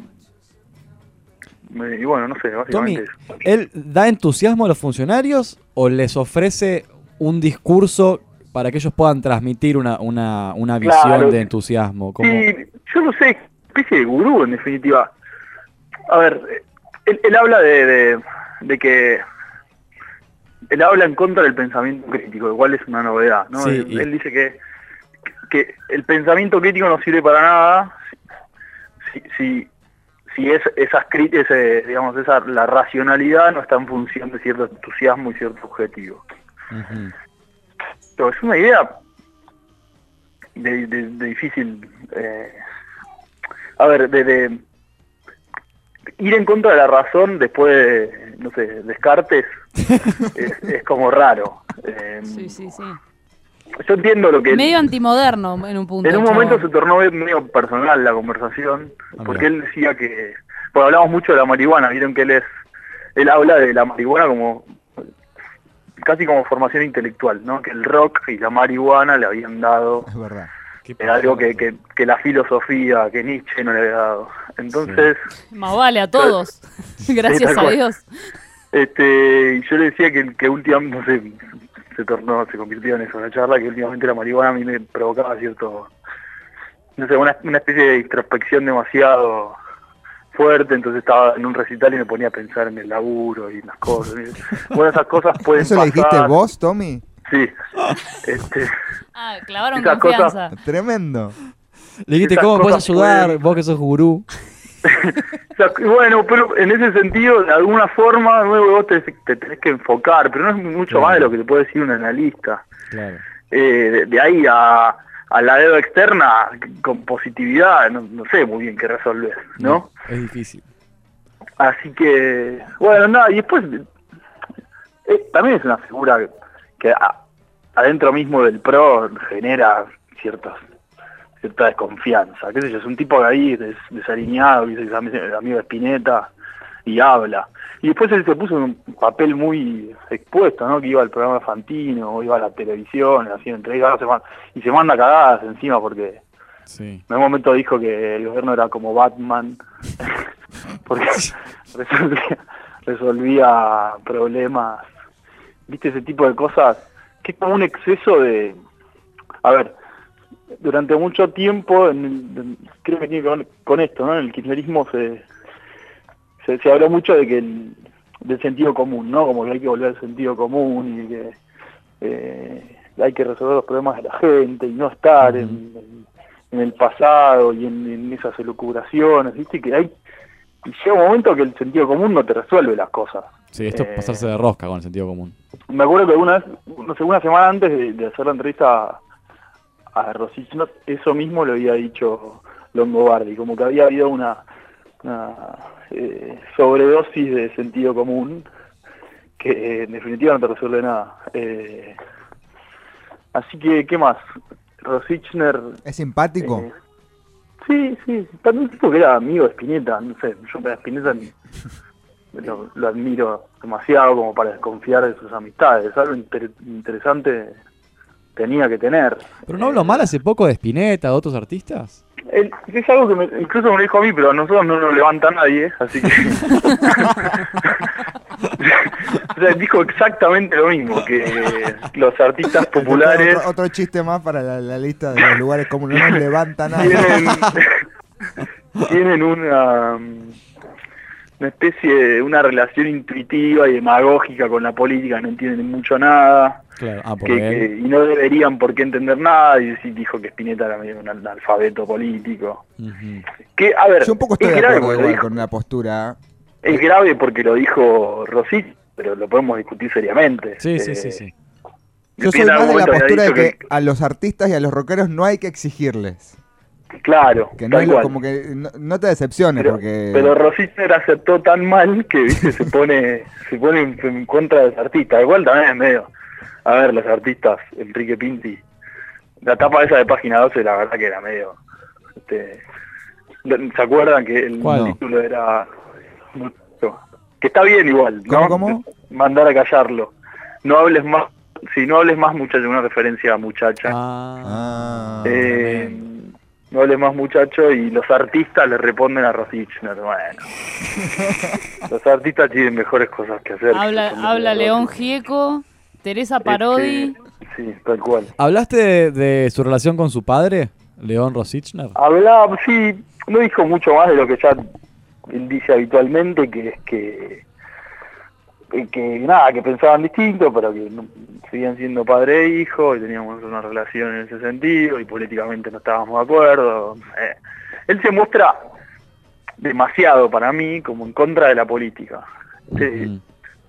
y bueno, no sé, Tommy, básicamente eso. ¿él da entusiasmo a los funcionarios o les ofrece un discurso para que ellos puedan transmitir una, una, una visión Claro. de entusiasmo? ¿Cómo? Sí, yo no sé, especie de gurú en definitiva. A ver, él, él habla de, de, de que él habla en contra del pensamiento crítico, igual es una novedad, ¿no? Sí, él, y- él dice que, que el pensamiento crítico no sirve para nada si, si, si es esas cri- ese, digamos, esa, la racionalidad no está en función de cierto entusiasmo y cierto objetivo. Ujú. Pero es una idea de, de- de difícil, eh, a ver, de, de ir en contra de la razón después de, no sé, Descartes, es, es como raro. Eh, Sí, sí, sí. yo entiendo lo que... Medio antimoderno en un punto. En un el momento chabón. se tornó medio personal la conversación, Ah, porque mira. él decía que... Bueno, hablamos mucho de la marihuana, vieron que él es... Él habla de la marihuana como... casi como formación intelectual, ¿no? Que el rock y la marihuana le habían dado Es verdad. eh, algo que, que, que la filosofía, que Nietzsche no le había dado. Entonces, Más vale a todos. Gracias tal a cual. Dios. este, yo le decía que, que últimamente, no sé, se tornó, se convirtió en eso, una charla, que últimamente la marihuana a mí me provocaba cierto, no sé, una, una especie de introspección demasiado fuerte, entonces estaba en un recital y me ponía a pensar en el laburo y en las cosas. Bueno, esas cosas pueden ¿Eso le dijiste pasar. vos, Tommy? Sí. Este, Ah, clavaron Esas confianza. Tremendo. Le dijiste, Esas ¿cómo me puedes cosas ayudar? pueden- Vos que sos gurú. o sea, bueno, pero en ese sentido, de alguna forma, de nuevo vos te, te tenés que enfocar, pero no es mucho Claro. más de lo que te puede decir un analista. Claro. Eh, de, de ahí a, a la deuda externa, con positividad, no, no sé muy bien qué resolver, ¿no? Es difícil. Así que, bueno, nada, y después eh, también es una figura que a- adentro mismo del P R O genera ciertas, cierta desconfianza, qué sé yo, es un tipo de ahí des, desalineado, que es ami- amigo de Spinetta, y habla. Y después él se puso en un papel muy expuesto, ¿no? Que iba al programa Fantino, iba a la televisión, hacía entrevistas, se man- y se manda cagadas encima porque Sí. en un momento dijo que el gobierno era como Batman, porque resolvía, resolvía problemas, viste, ese tipo de cosas, que es como un exceso de... A ver, durante mucho tiempo, en el- en- creo que tiene que ver con esto, ¿no? En el kirchnerismo se, se, se habló mucho de que el, del sentido común, ¿no? Como que hay que volver al sentido común y que eh, hay que resolver los problemas de la gente y no estar en, en- en el pasado y en, en esas elucubraciones, ¿viste? Que hay y llega un momento que el sentido común no te resuelve las cosas. Sí, esto Eh, es pasarse de rosca con el sentido común. Me acuerdo que una vez, no sé, una semana antes de, de hacer la entrevista a, a Rosichner, eso mismo lo había dicho Longobardi, como que había habido una, una eh, sobredosis de sentido común que eh, en definitiva no te resuelve nada. Eh, así que, ¿qué más? Rosichner... ¿Es simpático? eh, sí, sí, también un tipo que era amigo de Spinetta, no sé, yo a Spinetta ni- lo, lo admiro demasiado como para desconfiar de sus amistades, algo inter- interesante tenía que tener. ¿Pero no habló mal hace poco de Spinetta, de otros artistas? Él- es algo que me- incluso me lo dijo a mí, pero a nosotros no nos levanta nadie, así que... O sea, dijo exactamente lo mismo, que los artistas populares Otro, otro chiste más para la, la lista de los lugares como no nos levanta nada. tienen, tienen una, una especie de una relación intuitiva y demagógica con la política, no entienden mucho nada. Claro, ah, que, porque que- él... y no deberían por qué entender nada, y sí dijo que Spinetta era medio un analfabeto político. Ujú. Que, a ver, Yo un poco estoy es de grave acuerdo porque lo igual dijo- con la postura. es grave porque lo dijo Rossi, pero lo podemos discutir seriamente. Sí, sí, Eh, sí, sí. Yo soy Spinetta en más de algún la momento había postura de dicho que a los artistas y a los rockeros no hay que exigirles. Claro, Que no tal es lo- cual. como que no, no te decepciones Pero, porque pero Rositner aceptó tan mal que viste se pone se pone en, en contra de los artistas. Igual también es medio. A ver, los artistas, Enrique Pinti. La tapa esa de página doce, la verdad que era medio. Este, ¿se acuerdan que el ¿Cuál? título era. Que está bien igual, ¿no? ¿Cómo, cómo? Mandar a callarlo. No hables más. Si no hables más, muchacho, una referencia a muchacha. Ah, Eh, no hables más, muchacho, y los artistas le responden a Rosichner. Bueno, los artistas tienen mejores cosas que hacer. que Habla, responderle habla a León Rosichner. Gieco, Teresa Parodi. Sí, tal cual. ¿Hablaste de, de su relación con su padre, León Rosichner? Hablaba, sí, no dijo mucho más de lo que ya él dice habitualmente, que es que, que nada, que pensaban distinto, pero que no- seguían siendo padre e hijo, y teníamos una relación en ese sentido, y políticamente no estábamos de acuerdo. Eh, él se muestra demasiado para mí como en contra de la política. Sí.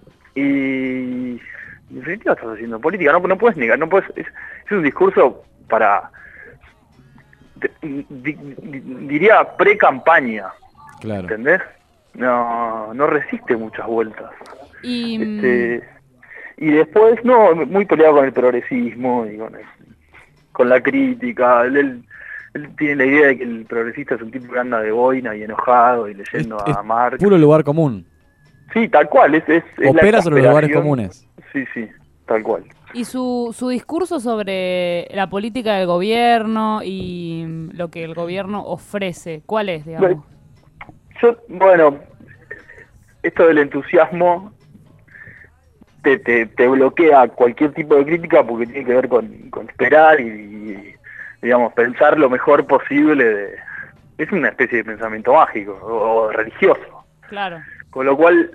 Y en definitiva estás haciendo política, no, no puedes negar, no puedes, es, es un discurso para, de- di- di- diría pre-campaña, Claro. ¿entendés? No, no resiste muchas vueltas. Y, mm, Este, y después, no, muy peleado con el progresismo y con, el- con la crítica. Él, él, él tiene la idea de que el progresista es un tipo que anda de boina y enojado y leyendo Es a Marx. puro lugar común. Sí, tal cual, es, es, es la Opera sobre los lugares exasperación. comunes. Sí, sí, tal cual. y su, su discurso sobre la política del gobierno y mm, lo que el gobierno ofrece, ¿cuál es, digamos? Yo, bueno, esto del entusiasmo te, te, te bloquea cualquier tipo de crítica porque tiene que ver con, con esperar y, y, digamos, pensar lo mejor posible. De, es una especie de pensamiento mágico o, o religioso. Claro. Con lo cual,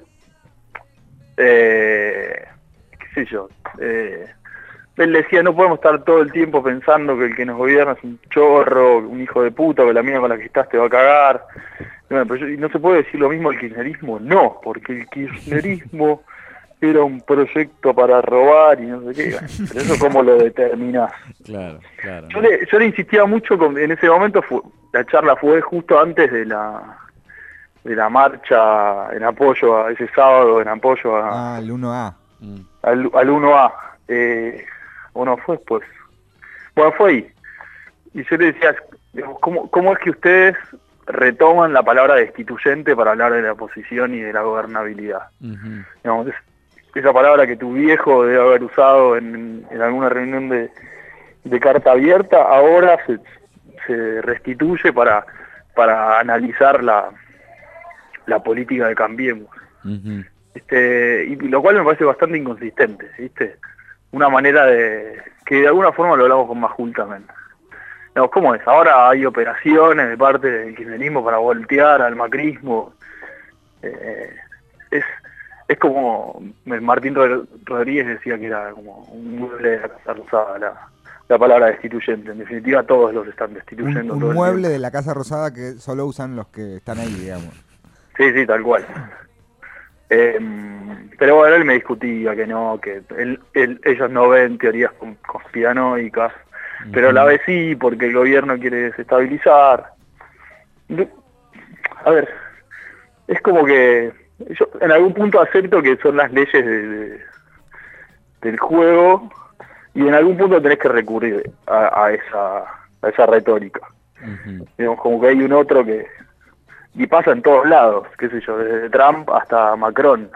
eh, qué sé yo, eh, él decía, no podemos estar todo el tiempo pensando que el que nos gobierna es un chorro, un hijo de puta, que la mina con la que estás te va a cagar. Bueno, pero yo- y no se puede decir lo mismo del kirchnerismo, no, porque el kirchnerismo era un proyecto para robar y no sé qué. Pero eso cómo lo determinás. Claro, claro. Yo le, yo le insistía mucho, con, en ese momento fue, la charla fue justo antes de la de la marcha en apoyo a ese sábado, en apoyo a, Ah, el uno A. al, al uno A. Eh, ¿O no fue después? Bueno, fue ahí. Y yo le decía, digamos, ¿cómo, ¿cómo es que ustedes retoman la palabra destituyente para hablar de la oposición y de la gobernabilidad? Ujú. Digamos, es- esa palabra que tu viejo debe haber usado en, en alguna reunión de, de carta abierta, ahora se, se restituye para, para analizar la, la política de Cambiemos. Ujú. Este, y lo cual me parece bastante inconsistente, ¿viste? Una manera de que de alguna forma lo hablamos con Majul también. No, ¿cómo es? Ahora hay operaciones de parte del kirchnerismo para voltear al macrismo. Eh, es es como Martín Rod- Rodríguez decía que era como un mueble de la Casa Rosada, la, la palabra destituyente. En definitiva, todos los están Un, destituyendo. un todo el mueble tiempo. de la Casa Rosada que solo usan los que están ahí, digamos. Sí, sí, tal cual. Eh, pero bueno, él me discutía que no, que él, él- ellos no ven teorías con- conspiranoicas, pero la ve sí, porque el gobierno quiere desestabilizar. Yo- A ver, es como que yo en algún punto acepto que son las leyes de- de- del juego y en algún punto tenés que recurrir a, a esa, a esa retórica. Digamos, como que hay un otro que... Y pasa en todos lados, qué sé yo, desde Trump hasta Macron,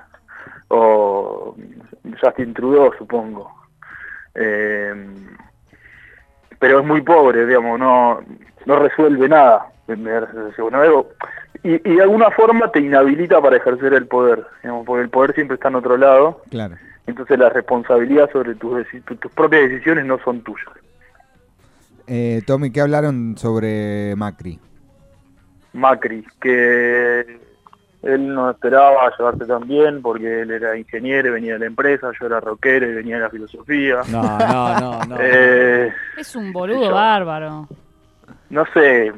o Justin Trudeau, supongo. Eh, pero es muy pobre, digamos, no, no resuelve nada. Me- me- bueno, algo- y, y de alguna forma te inhabilita para ejercer el poder, digamos, porque el poder siempre está en otro lado, Claro. entonces la responsabilidad sobre tus, deci- tu- tus propias decisiones no son tuyas. Eh, Tommy, ¿qué hablaron sobre Macri? Macri, que él no esperaba llevarse tan bien porque él era ingeniero y venía de la empresa, yo era rockero y venía de la filosofía. No, no, no, no. Eh, Es un boludo bárbaro. no sé,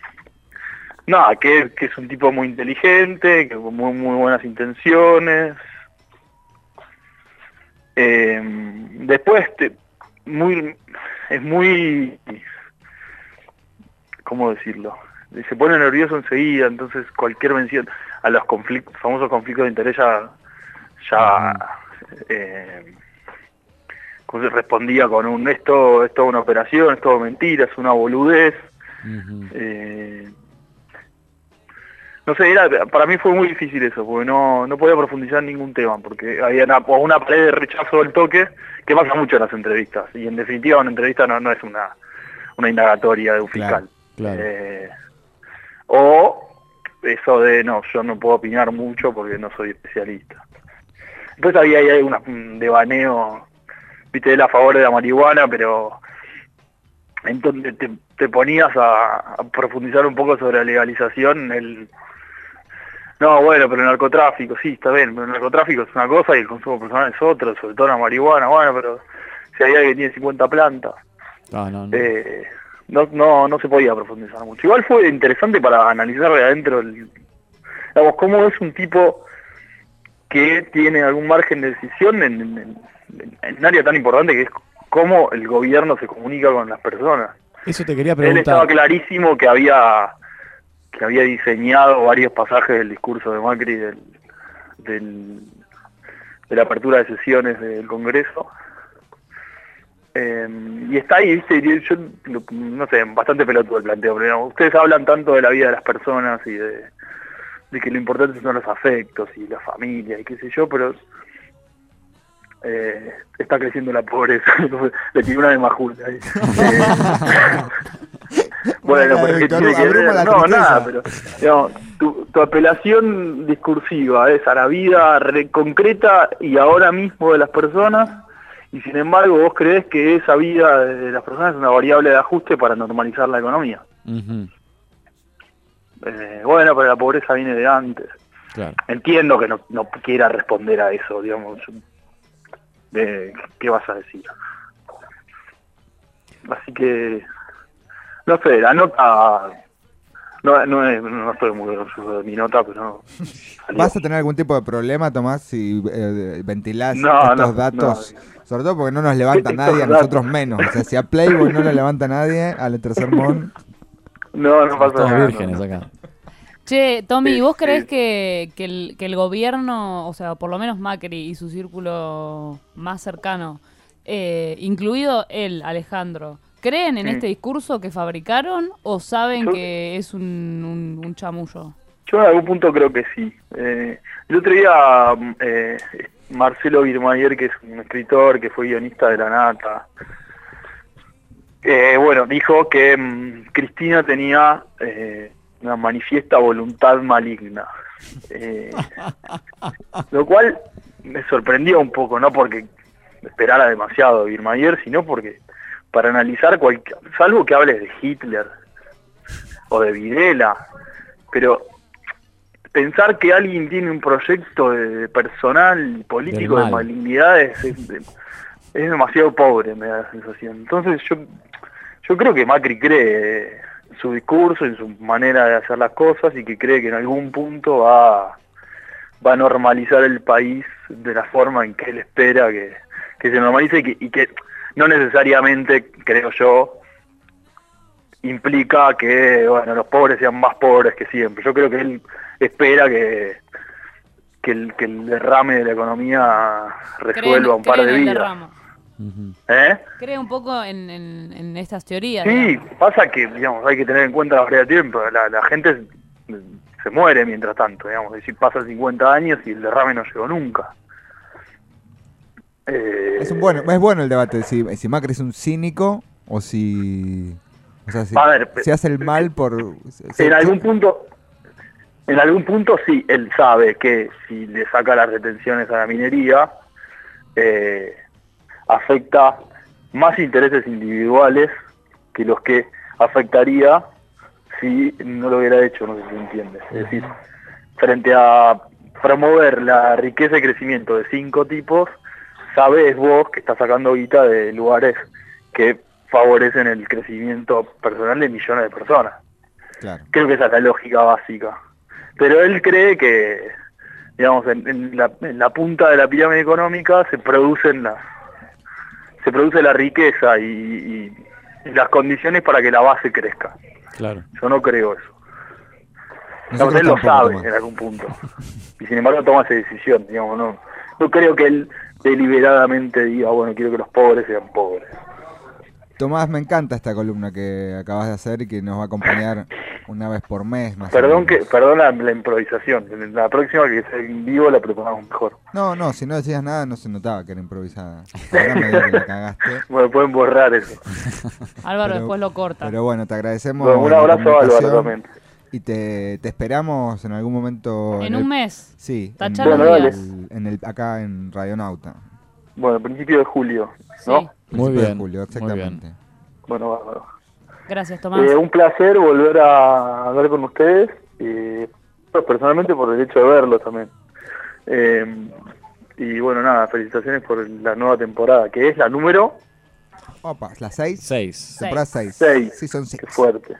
nada, que, que es un tipo muy inteligente, que con muy, muy buenas intenciones. Eh, después, te- muy, es muy, ¿cómo decirlo? Se pone nervioso enseguida, entonces cualquier mención a los conflictos, famosos conflictos de interés ya, ya eh, como se respondía con un esto, esto es una operación, es todo mentira, es una boludez. Eh, no sé, era, para mí fue muy difícil eso, porque no, no podía profundizar en ningún tema, porque había una, o una pared de rechazo del toque, que pasa mucho en las entrevistas, y en definitiva una entrevista no, no es una, una indagatoria de un fiscal. Claro. Eh, o eso de, no, yo no puedo opinar mucho porque no soy especialista. Después había ahí una- un devaneo, viste, él a favor de la marihuana, pero entonces te, te ponías a, a profundizar un poco sobre la legalización, el... No, bueno, pero el narcotráfico, sí, está bien, pero el narcotráfico es una cosa y el consumo personal es otra, sobre todo la marihuana, bueno, pero si hay alguien que tiene cincuenta plantas, No, no, no. eh, no, no, no se podía profundizar mucho. Igual fue interesante para analizar de adentro, el, digamos, cómo es un tipo que tiene algún margen de decisión en, en, en- en un área tan importante que es cómo el gobierno se comunica con las personas. Eso te quería Él estaba preguntar. clarísimo que había que había diseñado varios pasajes del discurso de Macri del, del- de la apertura de sesiones del Congreso. Eh, y está ahí, viste, y yo lo- no sé, bastante pelotudo el planteo, pero digamos, ustedes hablan tanto de la vida de las personas y de, de que lo importante son los afectos y la familia y qué sé yo, pero eh, está creciendo la pobreza. Le tiré una de Majul ahí. Eh, bueno, Una pero de ¿qué Víctor tiene que Hugo, abruma ver? la No, tristeza. nada, pero digamos, tu, tu apelación discursiva es a la vida re- concreta y ahora mismo de las personas, y sin embargo vos creés que esa vida de las personas es una variable de ajuste para normalizar la economía. Ujú, Eh, bueno, pero la pobreza viene de antes. claro. Entiendo que no, no quiera responder a eso, digamos. De, ¿qué vas a decir? Así que, no sé, la nota No, no, es- no estoy muy orgulloso de mi nota, pero salió. ¿Vas a tener algún tipo de problema, Tomás, si eh, ventilás No, estos no, datos? Sobre todo porque no nos levanta Estos nadie, a datos. nosotros menos. O sea, si a Playboy no le levanta nadie, al tercer mon. No, no pasa Todos nada. vírgenes no. acá. Che, Tommy, Sí, ¿vos creés sí. que, que, el, que el gobierno, o sea, por lo menos Macri y su círculo más cercano, eh, incluido él, Alejandro, creen en Mm. este discurso que fabricaron o saben Yo- que es un, un, un chamullo? Yo en algún punto creo que sí. Eh, el otro día eh, Marcelo Birmayer, que es un escritor, que fue guionista de La Nata, eh, bueno, dijo que mm, Cristina tenía eh, una manifiesta voluntad maligna. Eh, lo cual me sorprendió un poco, no porque esperara demasiado de Birmayer, sino porque para analizar cualquier, salvo que hables de Hitler o de Videla, pero pensar que alguien tiene un proyecto de personal político Del de mal. malignidades es, es demasiado pobre, me da la sensación. Entonces yo yo creo que Macri cree en su discurso, en su manera de hacer las cosas y que cree que en algún punto va, va a normalizar el país de la forma en que él espera que, que se normalice y que, y que no necesariamente, creo yo, implica que bueno los pobres sean más pobres que siempre. Yo creo que él espera que que el, que el derrame de la economía resuelva un par creen de en el vidas. derramo. ¿Eh? Cree un poco en, en, en estas teorías. Sí, digamos. pasa que digamos hay que tener en cuenta la variedad de tiempo. La, la gente se, se muere mientras tanto, digamos. Es decir, pasan cincuenta años y el derrame no llegó nunca. Eh, Es un bueno, es bueno el debate, si, si Macri es un cínico o si... O sea, si, A ver, si hace el mal por... si- en algún punto en algún punto sí, él sabe que si le saca las retenciones a la minería eh, afecta más intereses individuales que los que afectaría si no lo hubiera hecho, no sé si se entiende. Es decir, frente a promover la riqueza y crecimiento de cinco tipos, sabes vos que estás sacando guita de lugares que favorecen el crecimiento personal de millones de personas. Claro. Creo que esa es la lógica básica. Pero él cree que, digamos, en, en la, en la punta de la pirámide económica se producen las, se produce la riqueza y, y- y las condiciones para que la base crezca. Claro. Yo no creo eso. Digamos, Nosotros él lo tampoco, sabe Tomás. en algún punto. Y sin embargo toma esa decisión, digamos, no, no creo que él deliberadamente diga, bueno, quiero que los pobres sean pobres. Tomás, me encanta esta columna que acabas de hacer y que nos va a acompañar una vez por mes. Más o Perdón menos. que perdón la, la improvisación. La próxima que sea en vivo la preparamos mejor. No, no, si no decías nada no se notaba que era improvisada. Ahora medio que la cagaste. Bueno, pueden borrar eso. Álvaro Pero- después lo corta. Pero bueno, te agradecemos. Bueno, un la abrazo a Álvaro comunicación también. Y te, te esperamos en algún momento. En el- un mes. Sí, en, Tachá los Bueno, días. el- en el, acá en Radionauta. Bueno, a principios de julio, ¿no? Sí. Muy Principio de bien, julio, muy exactamente. Bueno, bárbaro. Gracias, Tomás. Eh, un placer volver a hablar con ustedes, eh, pues, personalmente por el hecho de verlos también. Eh, y bueno, nada, felicitaciones por la nueva temporada, que es la número Opa, ¿la seis? Seis. Temporada seis. seis. Sí, son seis. Qué fuerte.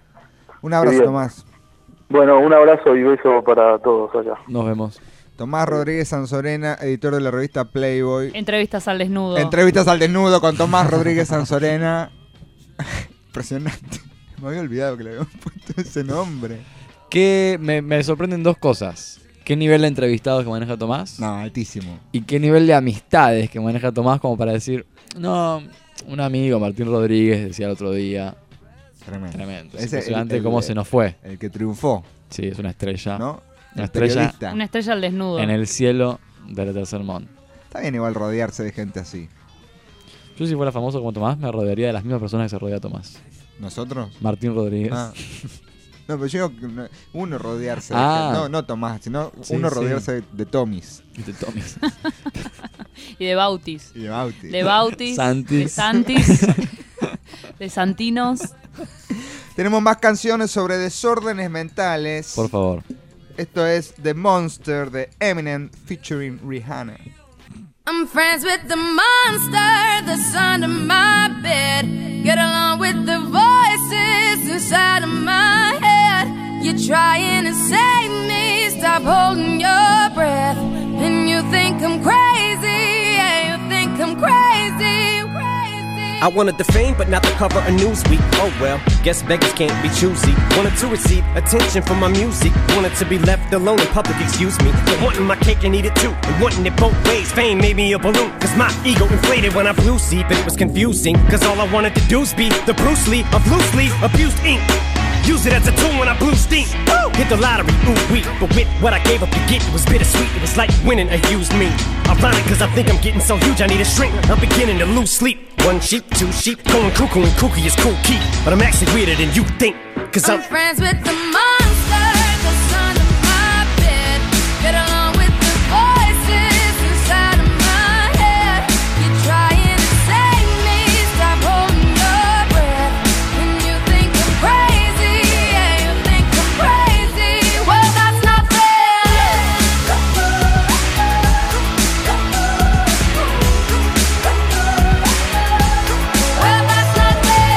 Un abrazo, Qué bien. Tomás. Bueno, un abrazo y beso para todos allá. Nos vemos. Tomás Rodríguez Sanzorena, editor de la revista Playboy. Entrevistas al desnudo. Entrevistas al desnudo con Tomás Rodríguez Sanzorena. Impresionante. Me había olvidado que le habíamos puesto ese nombre. Que me, me sorprenden dos cosas. ¿Qué nivel de entrevistados que maneja Tomás? No, altísimo. ¿Y qué nivel de amistades que maneja Tomás como para decir, no, un amigo, Martín Rodríguez, decía el otro día. Tremendo. Tremendo. Es Ese, impresionante el- el- cómo se nos fue. El que triunfó, Sí, es una estrella. ¿no? Una El estrella periodista. Una estrella al desnudo. en el cielo del tercer mundo. Está bien igual rodearse de gente así. Yo si fuera famoso como Tomás, me rodearía de las mismas personas que se rodea Tomás. ¿Nosotros? Martín Rodríguez. Ah. No, pero yo digo que no- uno rodearse de Ah. gente. No, no Tomás, sino Sí, uno sí. rodearse de, de Tomis. De Tomás. Y de Bautis. Y de Bauti. De Bautis. Santis. De Santis. De Santinos. Tenemos más canciones sobre desórdenes mentales. Por favor. Esto es The Monster de Eminem featuring Rihanna. I'm friends with the monster that's under my bed. Get along with the voices inside of my head. trying to save me. Stop holding your breath. And you think I'm crazy. Yeah, you think I'm crazy. I wanted the fame, but not the cover of Newsweek. Oh well, guess beggars can't be choosy. Wanted to receive attention from my music. Wanted to be left alone in public, excuse me. But wanting my cake and eat it too. And wanting it both ways. Fame made me a balloon. Cause my ego inflated when I flew see. But it was confusing. Cause all I wanted to do was be the Bruce Lee of loosely abused ink. Use it as a tool when I blew steam. Woo! Hit the lottery, ooh wee. But with what I gave up to get, it was bittersweet. It was like winning a used me. Ironic, cause I think I'm getting so huge I need a shrink. I'm beginning to lose sleep. One sheep, two sheep, going cuckoo and kooky is cool key. But I'm actually weirder than you think. Cause I'm, I'm friends with the monster that's under my bed. Get along with the voices inside of my head. You're trying to save me. Stop holding your breath. And you think I'm crazy. Yeah, you think I'm crazy. Well, that's not fair. Well, that's not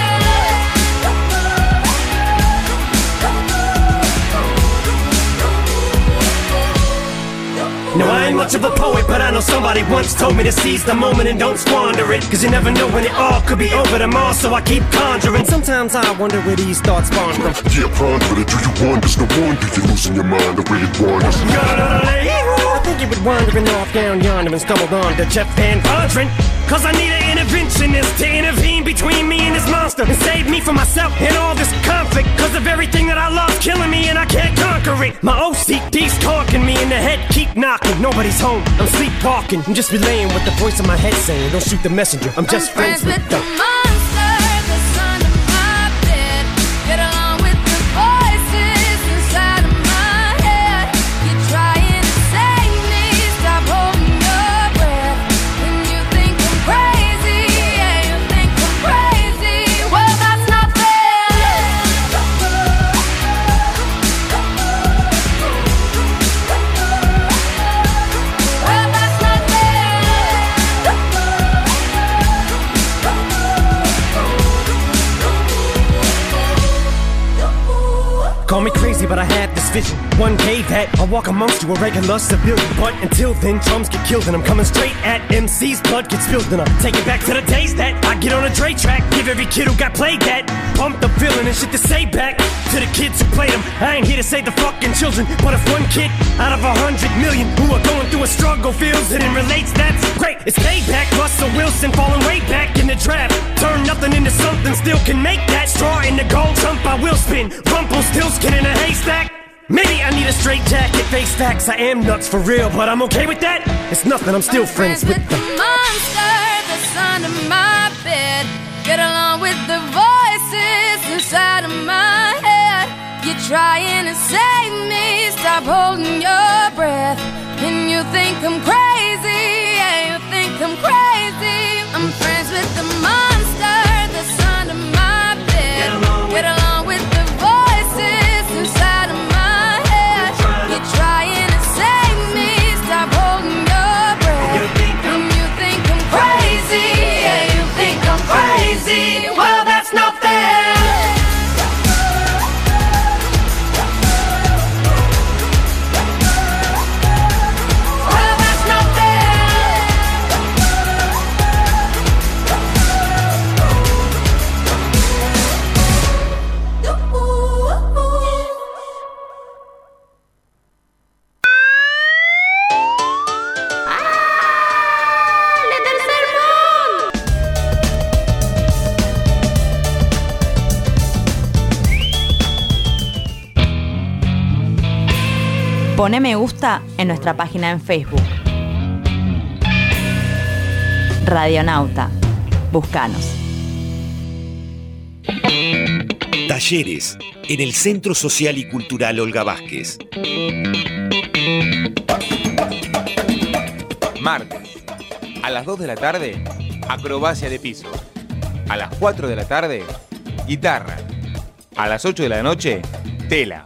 no, I ain't much of a poet, but I know somebody once told me to seize the moment and don't squander it. Cause you never know when it all could be over tomorrow, so I keep conjuring. Sometimes I wonder where these thoughts spawn from. Yeah, ponder it, do you wonder? No wonder you're losing your mind the way it wanders. I think you were wandering off down yonder and stumbled on to Jeff Van Vondren. Cause I need an interventionist to intervene between me and this monster and save me from myself and all this conflict. Cause of everything that I love killing me and I can't conquer it. My O C D's talking me in the head, keep knocking. Nobody's home, I'm sleepwalking. I'm just relaying what the voice in my head saying. Don't shoot the messenger, I'm just I'm friends, friends with with the the monster that's under my bed. Get along with the voices inside of my head. You're trying to save me. Stop holding your breath. And you think I'm crazy. Yeah, you think I'm crazy. Well, that's not fair. Well, that's not Call me crazy, but I had this vision. One day that I'll walk amongst you, a regular civilian. But until then, drums get killed and I'm coming straight at M C's. Blood gets spilled and I'll take it back to the days that I get on a Dre track. Give every kid who got played that. Pump the feeling and shit to say back to the kids who played them. I ain't here to save the fucking children, but if one kid out of a hundred million who are going through a struggle feels it and relates, that's great. It's payback. Russell Wilson falling way back in the draft. Turn nothing into something, still can make that. Straw in the gold jump, I will spin. Rumpelstiltskin in a haystack. Maybe I need a straight jacket, face facts. I am nuts for real, but I'm okay with that. It's nothing, I'm still friends with the them. monster that's under my bed. Get along with the voices inside of my head. You're trying to save me. Stop holding your breath. And you think I'm crazy. Yeah, you think I'm crazy. I'm friends with the monster that's under my bed. Get along with the voices inside of my head. You're trying to save me. Stop holding your breath. And you think I'm crazy. Yeah, you think I'm crazy. Well, that's not fair. Well, that's not fair. Poné me gusta en nuestra página en Facebook. Radionauta. Búscanos. Talleres en el Centro Social y Cultural Olga Vázquez. Martes, a las dos de la tarde, acrobacia de piso. A las cuatro de la tarde, guitarra. A las ocho de la noche, tela.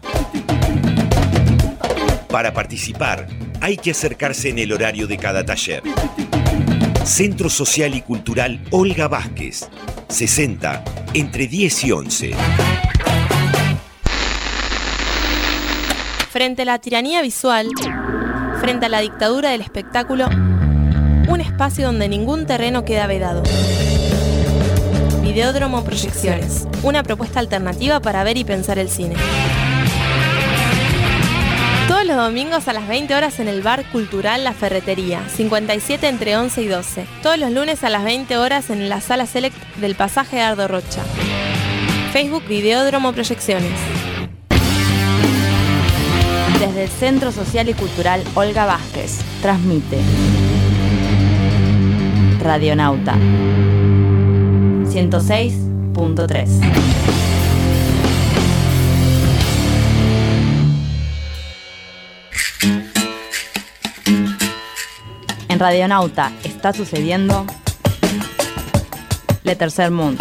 Para participar, hay que acercarse en el horario de cada taller. Centro Social y Cultural Olga Vázquez, sesenta, entre diez y once. Frente a la tiranía visual, frente a la dictadura del espectáculo, un espacio donde ningún terreno queda vedado. Videódromo Proyecciones, una propuesta alternativa para ver y pensar el cine. Todos los domingos a las veinte horas en el Bar Cultural La Ferretería, cincuenta y siete entre once y doce. Todos los lunes a las veinte horas en la Sala Select del Pasaje Ardo Rocha. Facebook Videódromo Proyecciones. Desde el Centro Social y Cultural Olga Vázquez, transmite Radionauta ciento seis punto tres. En Radionauta está sucediendo Le Tercer Mundo.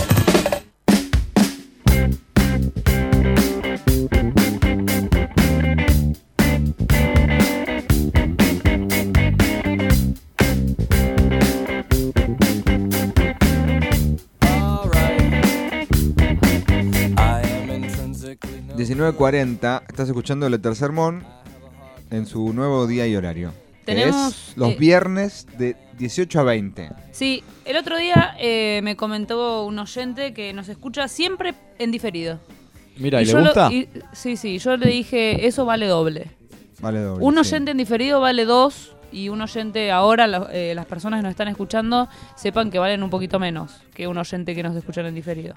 diecinueve cuarenta, estás escuchando Le Tercer Mon en su nuevo día y horario. Tenemos, que es los eh, viernes de dieciocho a veinte. Sí, el otro día eh, me comentó un oyente que nos escucha siempre en diferido. Mira, ¿y le yo lo- gusta? y- sí, sí, yo le dije, eso vale doble. Vale doble. Un sí. oyente en diferido vale dos y un oyente ahora, la- eh, las personas que nos están escuchando, sepan que valen un poquito menos que un oyente que nos escuchan en diferido.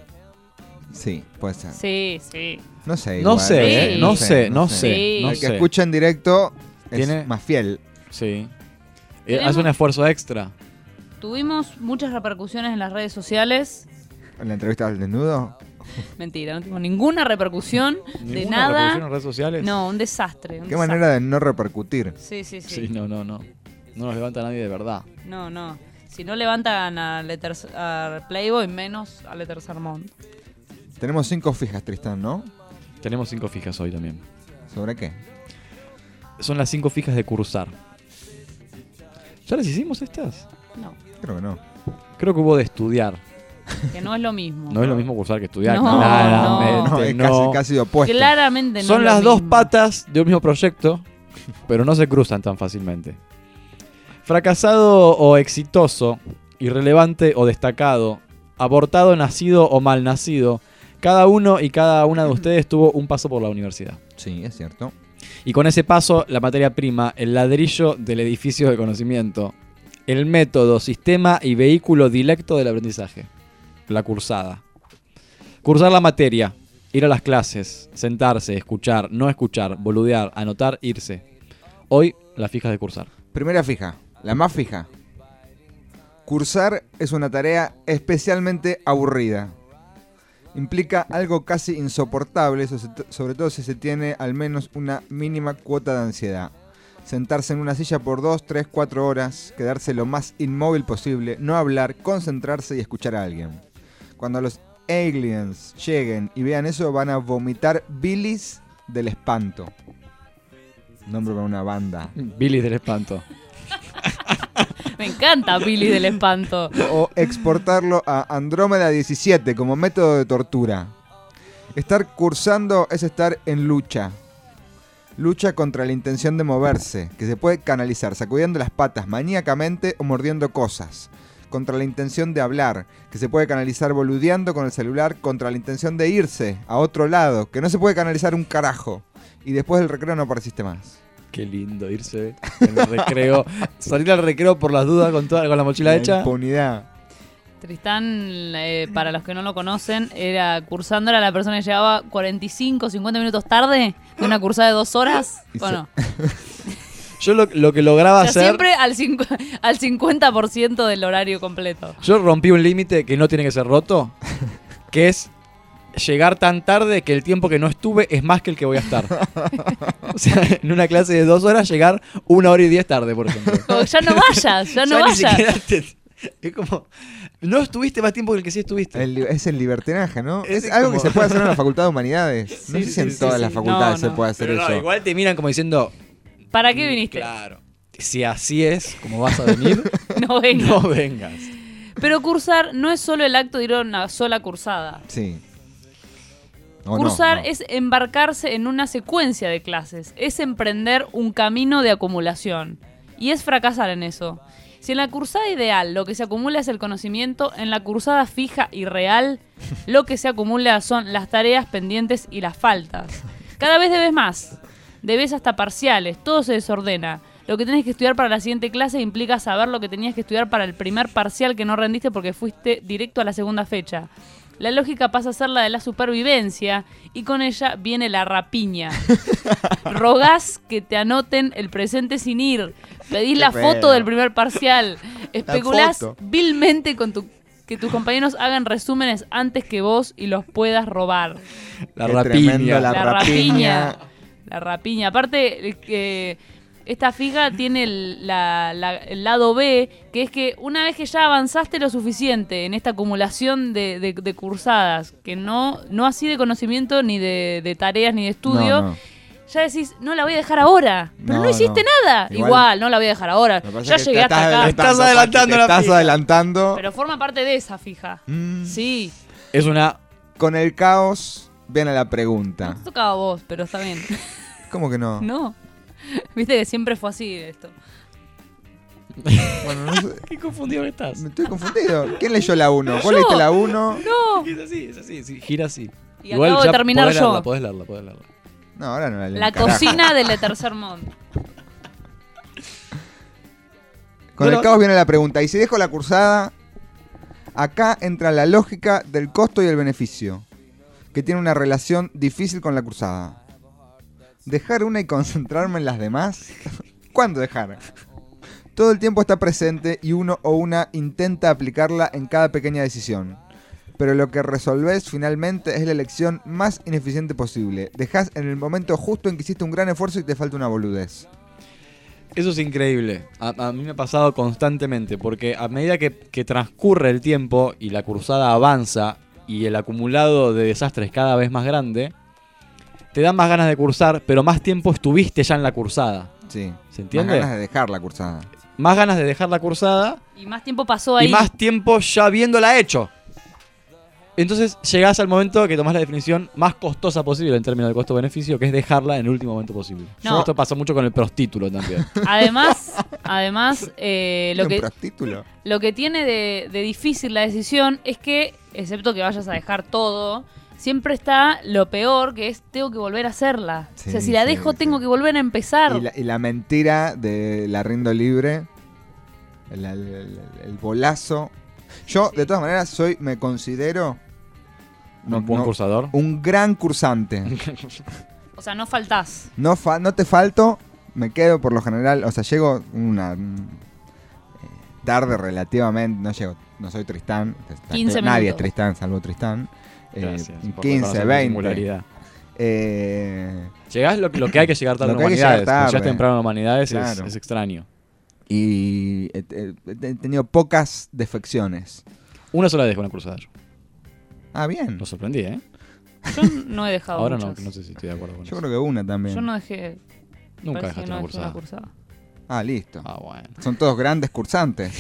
Sí, puede ser. Sí, sí. No sé. No igual, sé, ¿eh? no sé, no sé, Sí. no El que sé. escucha en directo es Tiene- más fiel. Sí. Eh, Tenemos- Hace un esfuerzo extra. Tuvimos muchas repercusiones en las redes sociales. En la entrevista al desnudo. Mentira, no tuvimos ninguna repercusión de ¿Ninguna nada. repercusión en redes sociales? No, un desastre. un Qué desastre. manera de no repercutir. Sí, sí, sí. Sí, no, no, no. No nos levanta nadie de verdad. No, no. Si no levantan a, Letters, a Playboy, menos a Letter Sermón. Tenemos cinco fijas, Tristán, ¿no? Tenemos cinco fijas hoy también. ¿Sobre qué? Son las cinco fijas de cursar. ¿Ya las hicimos estas? No, Creo que no. Creo que hubo de estudiar. que no es lo mismo. No es lo mismo cursar que estudiar. No, Claramente no, es no. casi, casi opuesto. Claramente no Son es las lo dos mismo. patas de un mismo proyecto, pero no se cruzan tan fácilmente. Fracasado o exitoso, irrelevante o destacado, abortado, nacido o mal nacido, cada uno y cada una de ustedes tuvo un paso por la universidad. Sí, es cierto. Y con ese paso, la materia prima, el ladrillo del edificio de conocimiento, el método, sistema y vehículo dilecto del aprendizaje. La cursada. Cursar la materia, ir a las clases, sentarse, escuchar, no escuchar, boludear, anotar, irse. Hoy, las fijas de cursar. Primera fija, la más fija. Cursar es una tarea especialmente aburrida. Implica algo casi insoportable, so- sobre todo si se tiene al menos una mínima cuota de ansiedad. Sentarse en una silla por dos, tres, cuatro horas, quedarse lo más inmóvil posible, no hablar, concentrarse y escuchar a alguien. Cuando los aliens lleguen y vean eso, van a vomitar bilis del espanto. Nombre para una banda. Billy del espanto. Me encanta Billy del Espanto. O exportarlo a Andrómeda diecisiete como método de tortura. Estar cursando es estar en lucha. Lucha contra la intención de moverse, que se puede canalizar sacudiendo las patas maníacamente o mordiendo cosas. Contra la intención de hablar, que se puede canalizar boludeando con el celular. Contra la intención de irse a otro lado, que no se puede canalizar un carajo. Y después del recreo no apareciste más. Qué lindo irse en el recreo. Salir al recreo por las dudas con, toda, con la mochila La hecha. impunidad. Tristán, eh, para los que no lo conocen, era cursando, era la persona que llegaba cuarenta y cinco, cincuenta minutos tarde de una cursada de dos horas. Y Bueno, Yo lo, lo que lograba o sea, hacer... siempre al, cincu- al cincuenta por ciento del horario completo. Yo rompí un límite que no tiene que ser roto, que es llegar tan tarde que el tiempo que no estuve es más que el que voy a estar. O sea, en una clase de dos horas llegar una hora y diez tarde, por ejemplo. Como, ya no vayas, ya no ni vayas. siquiera te- es como, no estuviste más tiempo que el que sí estuviste. El li- es el libertinaje, ¿no? Es, Es algo como- que se puede hacer en la Facultad de Humanidades. No Sí, sé si en sí, todas sí, las sí. facultades No, se no. puede hacer Pero no, eso. igual te miran como diciendo, ¿Para qué viniste? claro, si así es como vas a venir, No vengas. no vengas. Pero cursar no es solo el acto de ir a una sola cursada. Sí. O Cursar no, no. es embarcarse en una secuencia de clases, es emprender un camino de acumulación y es fracasar en eso. Si en la cursada ideal lo que se acumula es el conocimiento, en la cursada fija y real lo que se acumula son las tareas pendientes y las faltas. Cada vez debes más, debes hasta parciales, todo se desordena. Lo que tenés que estudiar para la siguiente clase implica saber lo que tenías que estudiar para el primer parcial que no rendiste porque fuiste directo a la segunda fecha. La lógica pasa a ser la de la supervivencia y con ella viene la rapiña. Rogás que te anoten el presente sin ir. Pedís Qué la feo. foto del primer parcial. Especulás foto. vilmente con tu, que tus compañeros hagan resúmenes antes que vos y los puedas robar. La Qué rapiña. tremendo, la La rapiña. rapiña. La rapiña. Aparte, eh, que esta fija tiene el, la- la- el lado B, que es que una vez que ya avanzaste lo suficiente en esta acumulación de, de- de cursadas, que no, no así de conocimiento, ni de, de tareas, ni de estudio, No, no. ya decís, no la voy a dejar ahora. Pero no, No, hiciste no. nada. Igual- Igual, no la voy a dejar ahora. Lo que pasa Ya es que llegué te hasta estás acá. Estás adelantando te la estás fija. adelantando. Pero forma parte de esa fija. Mm. Sí. Es una... Con el caos viene la pregunta. Te tocaba a vos, pero está bien. ¿Cómo que no? No. Viste que siempre fue así esto. Bueno, no sé. Qué confundido que estás. Me estoy confundido. ¿Quién leyó la uno? ¿Vos Yo. leíste la uno? No. Es así, es así, sí, gira así. Y acabo de ya terminar podés yo. leerla, podés leerla, podés leerla. No, ahora no la leo. La carajo. cocina del de Tercer Mundo. Con Bueno. el caos viene la pregunta. Y si dejo la cursada, acá entra la lógica del costo y el beneficio, que tiene una relación difícil con la cursada. ¿Dejar una y concentrarme en las demás? ¿Cuándo dejar? Todo el tiempo está presente y uno o una intenta aplicarla en cada pequeña decisión. Pero lo que resolvés finalmente es la elección más ineficiente posible. Dejás en el momento justo en que hiciste un gran esfuerzo y te falta una boludez. Eso es increíble. A, a mí me ha pasado constantemente, porque a medida que, que transcurre el tiempo y la cursada avanza y el acumulado de desastres cada vez más grande, te dan más ganas de cursar, pero más tiempo estuviste ya en la cursada. Sí. ¿Se entiende? Más ganas de dejar la cursada. Más ganas de dejar la cursada Y más tiempo pasó ahí. y más tiempo ya habiéndola hecho. Entonces llegás al momento que tomás la definición más costosa posible en términos de costo-beneficio, que es dejarla en el último momento posible. No. Esto pasa mucho con el prostítulo también. Además, además eh, lo, ¿Un que, prostítulo? lo que tiene de, de difícil la decisión es que, excepto que vayas a dejar todo, siempre está lo peor, que es tengo que volver a hacerla. Sí, o sea, si la sí, dejo, sí. tengo que volver a empezar. Y la, y la mentira de la rindo libre, el, el- el- el bolazo. Yo, de todas maneras, soy, me considero ¿Un buen cursador? un gran cursante. O sea, no faltás. No, fa- no te falto, me quedo por lo general, o sea, llego una mm, eh, tarde relativamente, no llego, no soy Tristán, está- quince nadie minutos. es Tristán, salvo Tristán. Eh, Gracias por quince, reconocer mi veinte. singularidad. Eh, Llegás lo, que- lo que hay que llegar tarde Lo en que hay que llegar humanidades. Cuando tarde. llegas temprano en humanidades es- Claro. es, extraño. y he, he- he tenido pocas defecciones. Una sola vez con una cursada yo. Ah, bien. Lo sorprendí, ¿eh? Yo no he dejado Ahora no, muchas. no sé si estoy de acuerdo con Yo eso. creo que una también. Yo no dejé. Nunca parece dejaste que no una dejé cursada. cursada. Ah, listo. Ah, bueno. Son todos grandes cursantes.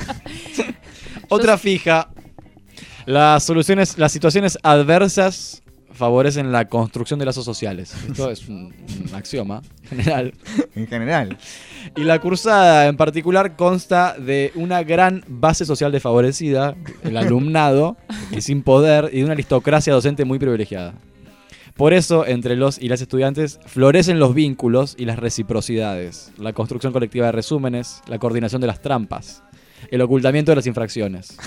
Otra fija. Las soluciones, las situaciones adversas favorecen la construcción de lazos sociales. Esto es un, un axioma general. En general. Y la cursada en particular consta de una gran base social desfavorecida, el alumnado, y sin poder, y de una aristocracia docente muy privilegiada. Por eso, entre los y las estudiantes, florecen los vínculos y las reciprocidades, la construcción colectiva de resúmenes, la coordinación de las trampas, el ocultamiento de las infracciones.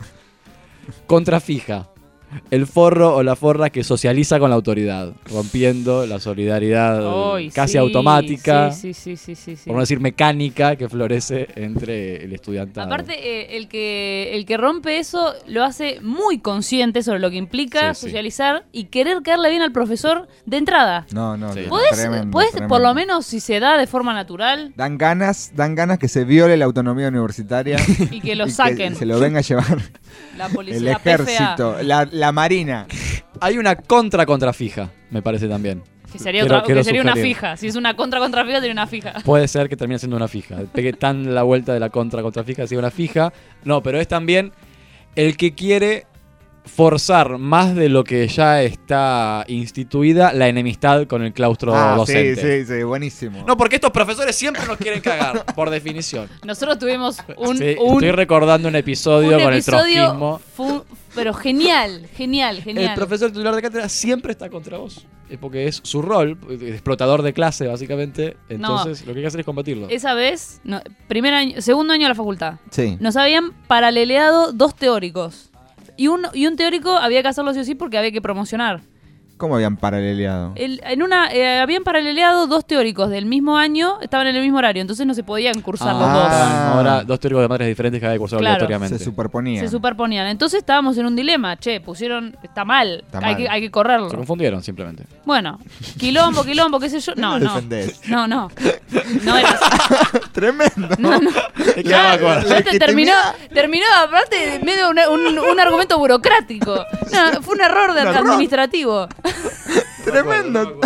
Contrafija. El forro o la forra que socializa con la autoridad, rompiendo la solidaridad Ay, casi sí, automática, Sí, sí, sí, sí, sí, sí. por no decir mecánica, que florece entre el estudiantado. Aparte, eh, el que el que rompe eso lo hace muy consciente sobre lo que implica Sí, sí. socializar y querer caerle bien al profesor de entrada. No, no, Sí. no, ¿Podés, tremendo, podés, tremendo. por lo menos, si se da de forma natural, Dan ganas, dan ganas que se viole la autonomía universitaria y que lo y saquen? que se lo venga a llevar La policía, el la P F A, ejército, la, la marina. Hay una contra contrafija, me parece también. que sería, Quiero- otra, quiero que sería una sugerir. fija. Si es una contra contra fija, sería una fija. Puede ser que termine siendo una fija. Pegue tan la vuelta de la contra contrafija, sea una fija. No, pero es también el que quiere forzar más de lo que ya está instituida la enemistad con el claustro Ah, docente. sí, sí, sí, buenísimo. No, porque estos profesores siempre nos quieren cagar, por definición. Nosotros tuvimos un, Sí, un, estoy recordando un episodio un con episodio el trotskismo. fu- pero genial, genial, genial. El profesor titular de cátedra siempre está contra vos. Es porque es su rol, explotador de clase, básicamente. Entonces, lo que hay que hacer es combatirlo. Esa vez, no, primer año, segundo año de la facultad, Sí. nos habían paraleleado dos teóricos. Y un, y un teórico había que hacerlo sí o sí porque había que promocionar. ¿Cómo habían paraleleado? El- en una eh, habían paraleleado dos teóricos del mismo año, estaban en el mismo horario, entonces no se podían cursar los dos. Ah. Ahora, dos teóricos de materias diferentes que había que cursar Claro. obligatoriamente. Se superponían. Se superponían. Entonces estábamos en un dilema. Che, pusieron. Está mal. Está hay, mal. Que, hay que correrlo. Se confundieron, simplemente. Bueno, quilombo, quilombo, qué sé yo. No, lo no. defendés. No, no. No era así. Tremendo. No, no. Es que no me acuerdo. Ya te terminó, terminó aparte medio un, un, un argumento burocrático. No, fue un error de Un error. administrativo. Tremendo.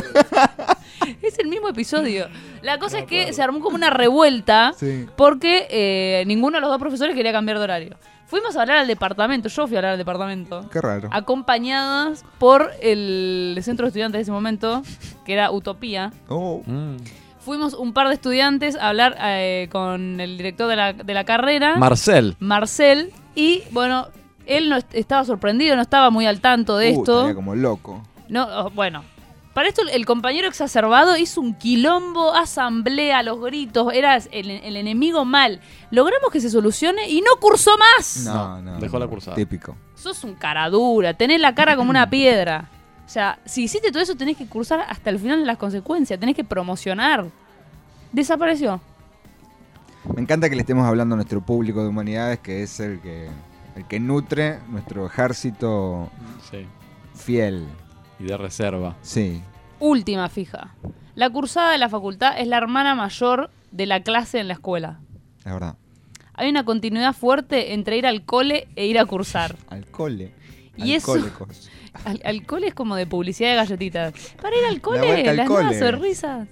Es el mismo episodio. La cosa es que se armó como una revuelta Sí. porque eh, ninguno de los dos profesores quería cambiar de horario. Fuimos a hablar al departamento, yo fui a hablar al departamento. Qué raro. Acompañadas por el centro de estudiantes de ese momento, que era Utopía. Oh. Mm. Fuimos un par de estudiantes a hablar eh, con el director de la, de la carrera, Marcel. Marcel, y bueno, él no est- estaba sorprendido, no estaba muy al tanto de Uh, esto. estaría como loco. No, oh, bueno. Para esto el compañero exacerbado hizo un quilombo, asamblea, los gritos, era el, el enemigo mal. Logramos que se solucione y no cursó más. No, no. dejó no. la cursada. Típico. Sos un cara dura, tenés la cara como una piedra. O sea, si hiciste todo eso tenés que cursar hasta el final de las consecuencias, tenés que promocionar. Desapareció. Me encanta que le estemos hablando a nuestro público de humanidades, que es el que, el que nutre nuestro ejército Sí. fiel. Y de reserva. Sí. Última fija. La cursada de la facultad es la hermana mayor de la clase en la escuela. Es verdad. Hay una continuidad fuerte entre ir al cole e ir a cursar. Al cole. Y eso- Alcohólicos. Al, al cole es como de publicidad de galletitas. Para ir al La cole, vuelta al las nuevas cole. sonrisas.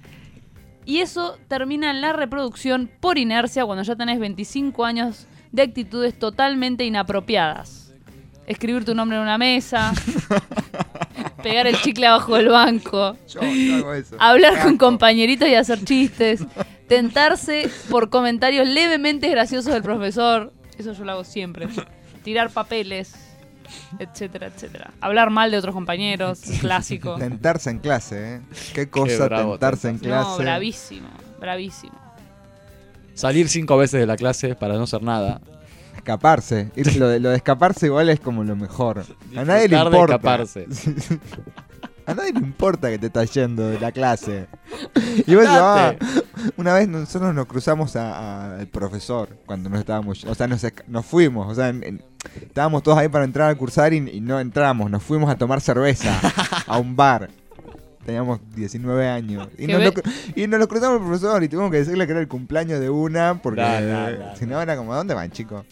Y eso termina en la reproducción por inercia cuando ya tenés veinticinco años de actitudes totalmente inapropiadas. Escribir tu nombre en una mesa, pegar el chicle abajo del banco, Yo, yo hago eso. hablar Qué con asco. compañeritos y hacer chistes, tentarse por comentarios levemente graciosos del profesor, eso yo lo hago siempre, tirar papeles, etcétera, etcétera. Hablar mal de otros compañeros, un clásico. Tentarse en clase, ¿eh? Qué cosa bravo, tentarse en clase. No, bravísimo, bravísimo. Salir cinco veces de la clase para no hacer nada. Escaparse. Ir- lo, de, lo de escaparse igual es como lo mejor. A nadie le Disfrutar de importa. escaparse. A nadie le importa que te estás yendo de la clase. Y vos decís, ah, una vez nosotros nos cruzamos a- a- al profesor cuando nos estábamos, o sea, nos, esca- nos fuimos, o sea, en- en- estábamos todos ahí para entrar a cursar y, y no entramos, nos fuimos a tomar cerveza a un bar. Teníamos diecinueve años. Y Qué nos, be- lo, cru- y nos lo cruzamos al profesor y tuvimos que decirle que era el cumpleaños de una porque No, no, no. si no era como, ¿a dónde van, chicos?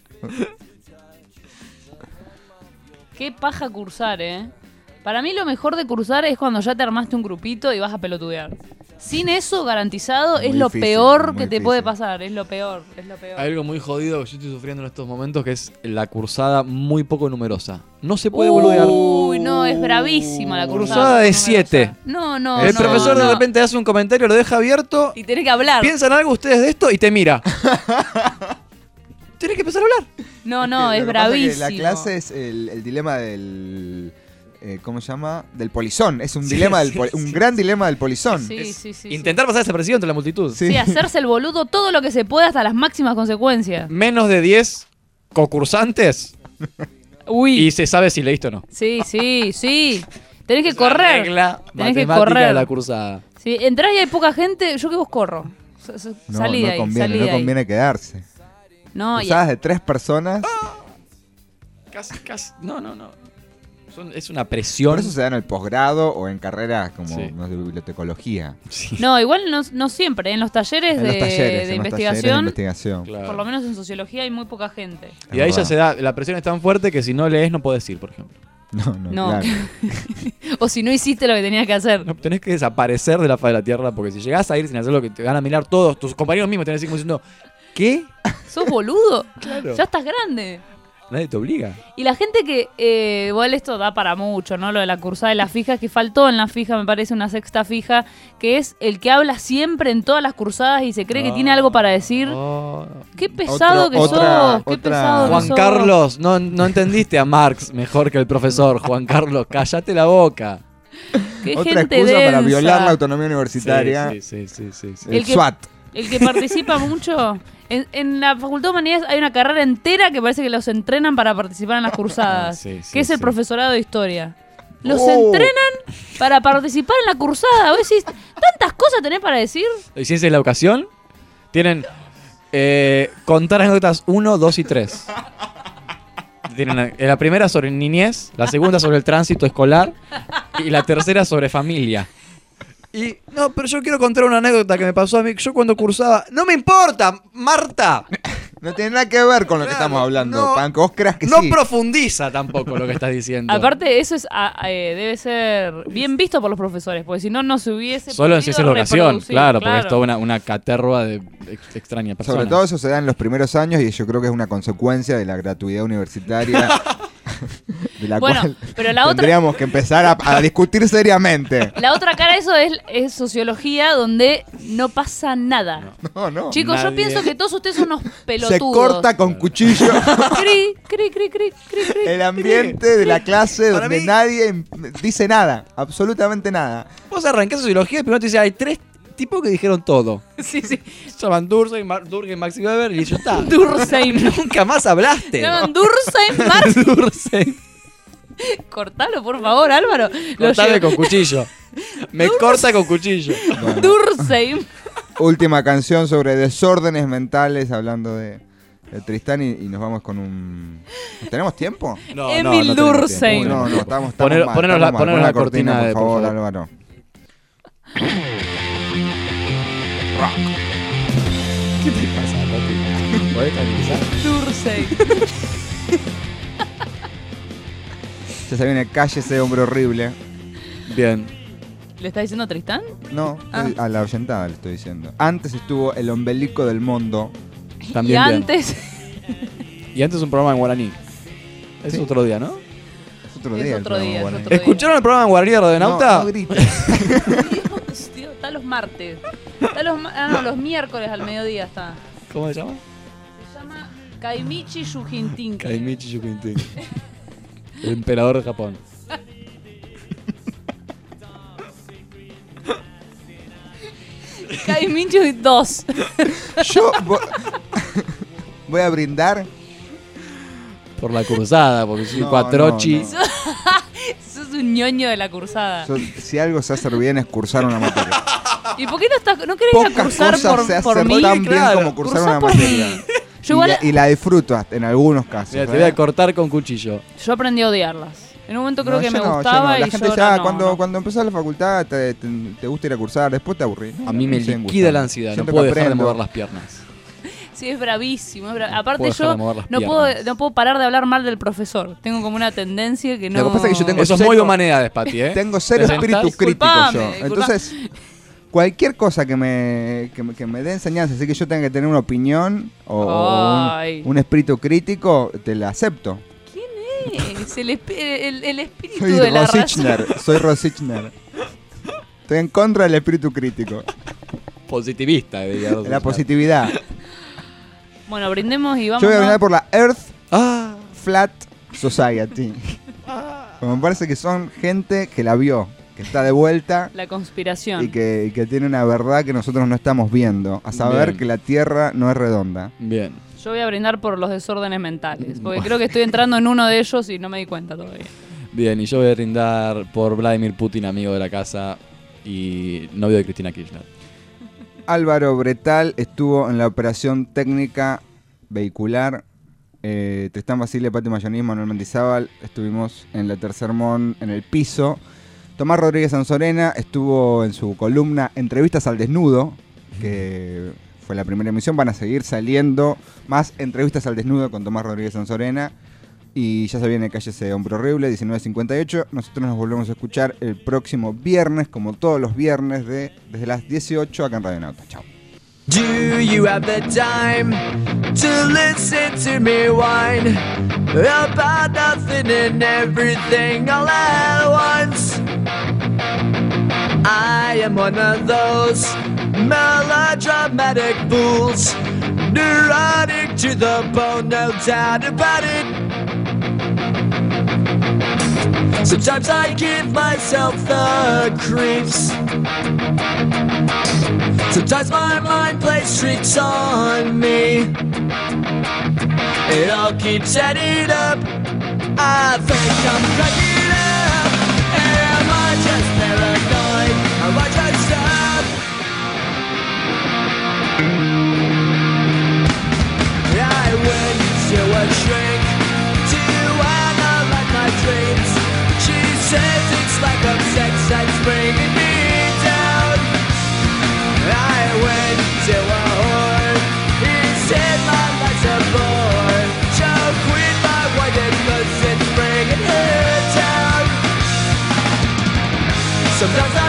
Qué paja cursar, ¿eh? Para mí lo mejor de cursar es cuando ya te armaste un grupito y vas a pelotudear. Sin eso garantizado Muy es lo difícil, peor muy que te difícil. puede pasar, es lo peor, es lo peor. Hay algo muy jodido que yo estoy sufriendo en estos momentos, que es la cursada muy poco numerosa. No se puede boludear. Uy, no, es bravísima la cursada. Cursada de numerosa. siete. No, no, El no, profesor no. de repente hace un comentario, lo deja abierto. Y tenés que hablar. ¿Piensan algo ustedes de esto? Y te mira. Tienes que empezar a hablar. No, no, que es lo que pasa es que bravísimo. la clase es el, el dilema del... eh, ¿Cómo se llama? Del polizón. Es un Sí, dilema del sí, poli- sí, un sí. gran dilema del polizón. Sí, Es sí, sí. Intentar pasar desapercibido entre la multitud. Sí, hacerse el boludo todo lo que se puede hasta las máximas consecuencias. Menos de diez concursantes. Uy. Y se sabe si leíste o no. Sí, sí, sí. Tenés que Es la correr. regla Tenés que matemática correr. de la cursada. Si entrás y hay poca gente, yo que vos corro. S- s- No, salí no de ahí, conviene, salí no de ahí. conviene quedarse. No, y- Cruzadas de tres personas. Casi, casi. No, no, no. Son- es una presión. Por eso se da en el posgrado o en carreras como Sí. no sé, bibliotecología. no, igual no, no siempre. En los talleres, En de, los talleres, de en los talleres de investigación, investigación. Claro. por lo menos en sociología hay muy poca gente. Y ahí Es ya verdad. se da. La presión es tan fuerte que si no lees no podés ir, por ejemplo. No, no, No. claro. O si no hiciste lo que tenías que hacer. No, tenés que desaparecer de la faz de la tierra porque si llegás a ir sin hacer lo que te van a mirar todos, tus compañeros mismos te van a decir como diciendo, ¿qué? ¿Sos boludo? Claro. Ya estás grande. Nadie te obliga. Y la gente que, eh, igual esto da para mucho, ¿no? Lo de la cursada de las fijas, que faltó en la fija, me parece una sexta fija, que es el que habla siempre en todas las cursadas y se cree que No. tiene algo para decir. Qué pesado Otro- que otra- sos, qué otra- pesado que Juan sos. Carlos, no, no entendiste a Marx mejor que el profesor. Juan Carlos, cállate la boca. Qué Otra gente excusa para densa. violar la autonomía universitaria. Sí, sí, sí, sí, sí. El, El que- SWAT. El que participa mucho. En, en la Facultad de Humanidades hay una carrera entera que parece que los entrenan para participar en las cursadas. Ah, sí, sí, que es el sí. profesorado de historia. Los Oh. entrenan para participar en la cursada. Vos decís, ¿tantas cosas tenés para decir? ¿Y ciencia de la educación? Tienen eh, contar anécdotas uno, dos y tres. Tienen la, la primera sobre niñez, la segunda sobre el tránsito escolar y la tercera sobre familia. Y no, pero yo quiero contar una anécdota que me pasó a mí. Yo cuando cursaba... ¡No me importa, Marta! No tiene nada que ver con lo que Claro, estamos hablando. no- Para que vos creas que no sí. profundiza tampoco lo que estás diciendo. Aparte, eso es ah, eh, debe ser bien visto por los profesores, porque si no, no se hubiese Solo en podido ciencia de la educación, reproducir, claro, porque es toda una, una caterva de ex- extrañas personas. Sobre todo eso se da en los primeros años y yo creo que es una consecuencia de la gratuidad universitaria. De la Bueno, cual pero la otra- tendríamos que empezar a, a discutir seriamente. La otra cara de eso es, es sociología, donde no pasa nada. No, no. Chicos, yo Nadie- pienso que todos ustedes son unos pelotudos. Se corta con cuchillo Cri, cri, cri, cri, cri, cri. el ambiente de la clase Para donde mí- nadie dice nada, absolutamente nada. Vos arrancás sociología y primero te dice, hay tres tipos que dijeron todo. Sí, sí. Se llaman Durkheim, Mar- Durkheim, Max Weber y ya está. Durkheim. Nunca más hablaste. Se llaman Durkheim, Marx. Durkheim. Cortalo, por favor, Álvaro. Lo Cortame llevo- con cuchillo. Me corta con cuchillo. Bueno, Durkheim. última canción sobre desórdenes mentales, hablando de, de Tristán y, y nos vamos con un... ¿Tenemos tiempo? No, Emil no, no tenemos Durkheim. tiempo. No, no, estamos, estamos Poner- mal, ponernos estamos la- mal. ponernos Pon la cortina de- por favor, por favor. Álvaro. ¿Qué te pasa, Toti? ¿Podés tranquilizar? Durkheim. Ya se viene Calle ese hombre horrible. Bien. ¿Le está diciendo Tristán? No, Ah. a la oyentada le estoy diciendo. Antes estuvo El Ombelico del Mundo. También y bien. antes. Y antes un programa en guaraní. Es Sí. otro día, ¿no? Es otro Es día. el otro programa día, es guaraní. otro día. ¿Escucharon el programa en guaraní de Radionauta? No, no grites. Dios, tío, está los martes. Está los, ma- ah, no, los miércoles al mediodía está. ¿Cómo se llama? Se llama Kaimichi Yujintinki. Kaimichi Yukintin. El emperador de Japón. Kaimichi dos. Yo vo- voy a brindar. Por la cruzada, porque soy No, cuatrochi. no, Sos un ñoño de la cursada. Yo- si algo se hace bien es cursar una materia. ¿Y por qué no, estás, no querés ir a Pocas cursar cosas por, se por hacen mí? tan bien claro. como cursar Cursá una por materia. mí. Yo, Y, igual- la, y la disfruto hasta en algunos casos. Mira, te ¿eh? voy a cortar con cuchillo. yo aprendí a odiarlas. En un momento creo No, que yo me no, yo gustaba no. La y gente yo dice, ahora ah, no, cuando, no. cuando empezás la facultad te, te- te gusta ir a cursar, después te aburrís. A mí me siguen liquida gustando. la ansiedad. No Siento puedo que dejar de aprendo. mover las piernas. Sí, es bravísimo. es bra- Aparte puedo dejar yo de mover las no piernas. puedo, no puedo parar de hablar mal del profesor. Tengo como una tendencia que no... Lo que pasa es que yo tengo Eso es cero- muy de humanidades, Pati, ¿eh? Tengo cero ¿Te espíritu sentás? crítico Disculpame, yo. disculpa- Entonces, cualquier cosa que me, que, me- que me dé enseñanza, así que yo tenga que tener una opinión o, o un, Ay. un espíritu crítico, te la acepto. Es el, esp- el, el espíritu Soy de la raza. Rosichner, soy Rosichner. Estoy en contra del espíritu crítico, Positivista, diría. de la positividad. Bueno, brindemos y vamos. Yo voy a brindar por la Earth Ah, Flat Society. Porque me parece que son gente que la vio, que está de vuelta La conspiración. y que, y que tiene una verdad que nosotros no estamos viendo. A saber Bien. que la Tierra no es redonda. bien. Yo voy a brindar por los desórdenes mentales. Porque creo que estoy entrando en uno de ellos y no me di cuenta todavía. Bien, y yo voy a brindar por Vladimir Putin, amigo de la casa y novio de Cristina Kirchner. Álvaro Bretal estuvo en la operación técnica vehicular. Eh, Tristán Basile, Pati Mayoní, Manuel Mendizábal. Estuvimos en la Tercer Mon, en el piso. Tomás Rodríguez Sanzorena estuvo en su columna Entrevistas al Desnudo, que fue la primera emisión. Van a seguir saliendo más entrevistas al desnudo con Tomás Rodríguez Sanzorena. Y ya se viene Calle ese hombre horrible, diecinueve cincuenta y ocho. Nosotros nos volvemos a escuchar el próximo viernes, como todos los viernes, de, desde las dieciocho acá en Radio Nauta. Chao. Do you have the time to listen to me whine about nothing and everything all at once? I am one of those melodramatic fools, neurotic to the bone, no doubt about it. Sometimes I give myself the creeps. Sometimes my mind plays tricks on me. It all keeps adding up. I think I'm cracking up. Am I just paranoid? Am I just up? I went to a shrink to analyze my dreams. She says it's like a sex that's bringing me down. I went to a whore. He said my life's a bore. So quit my white cause it's bringing her down. Sometimes I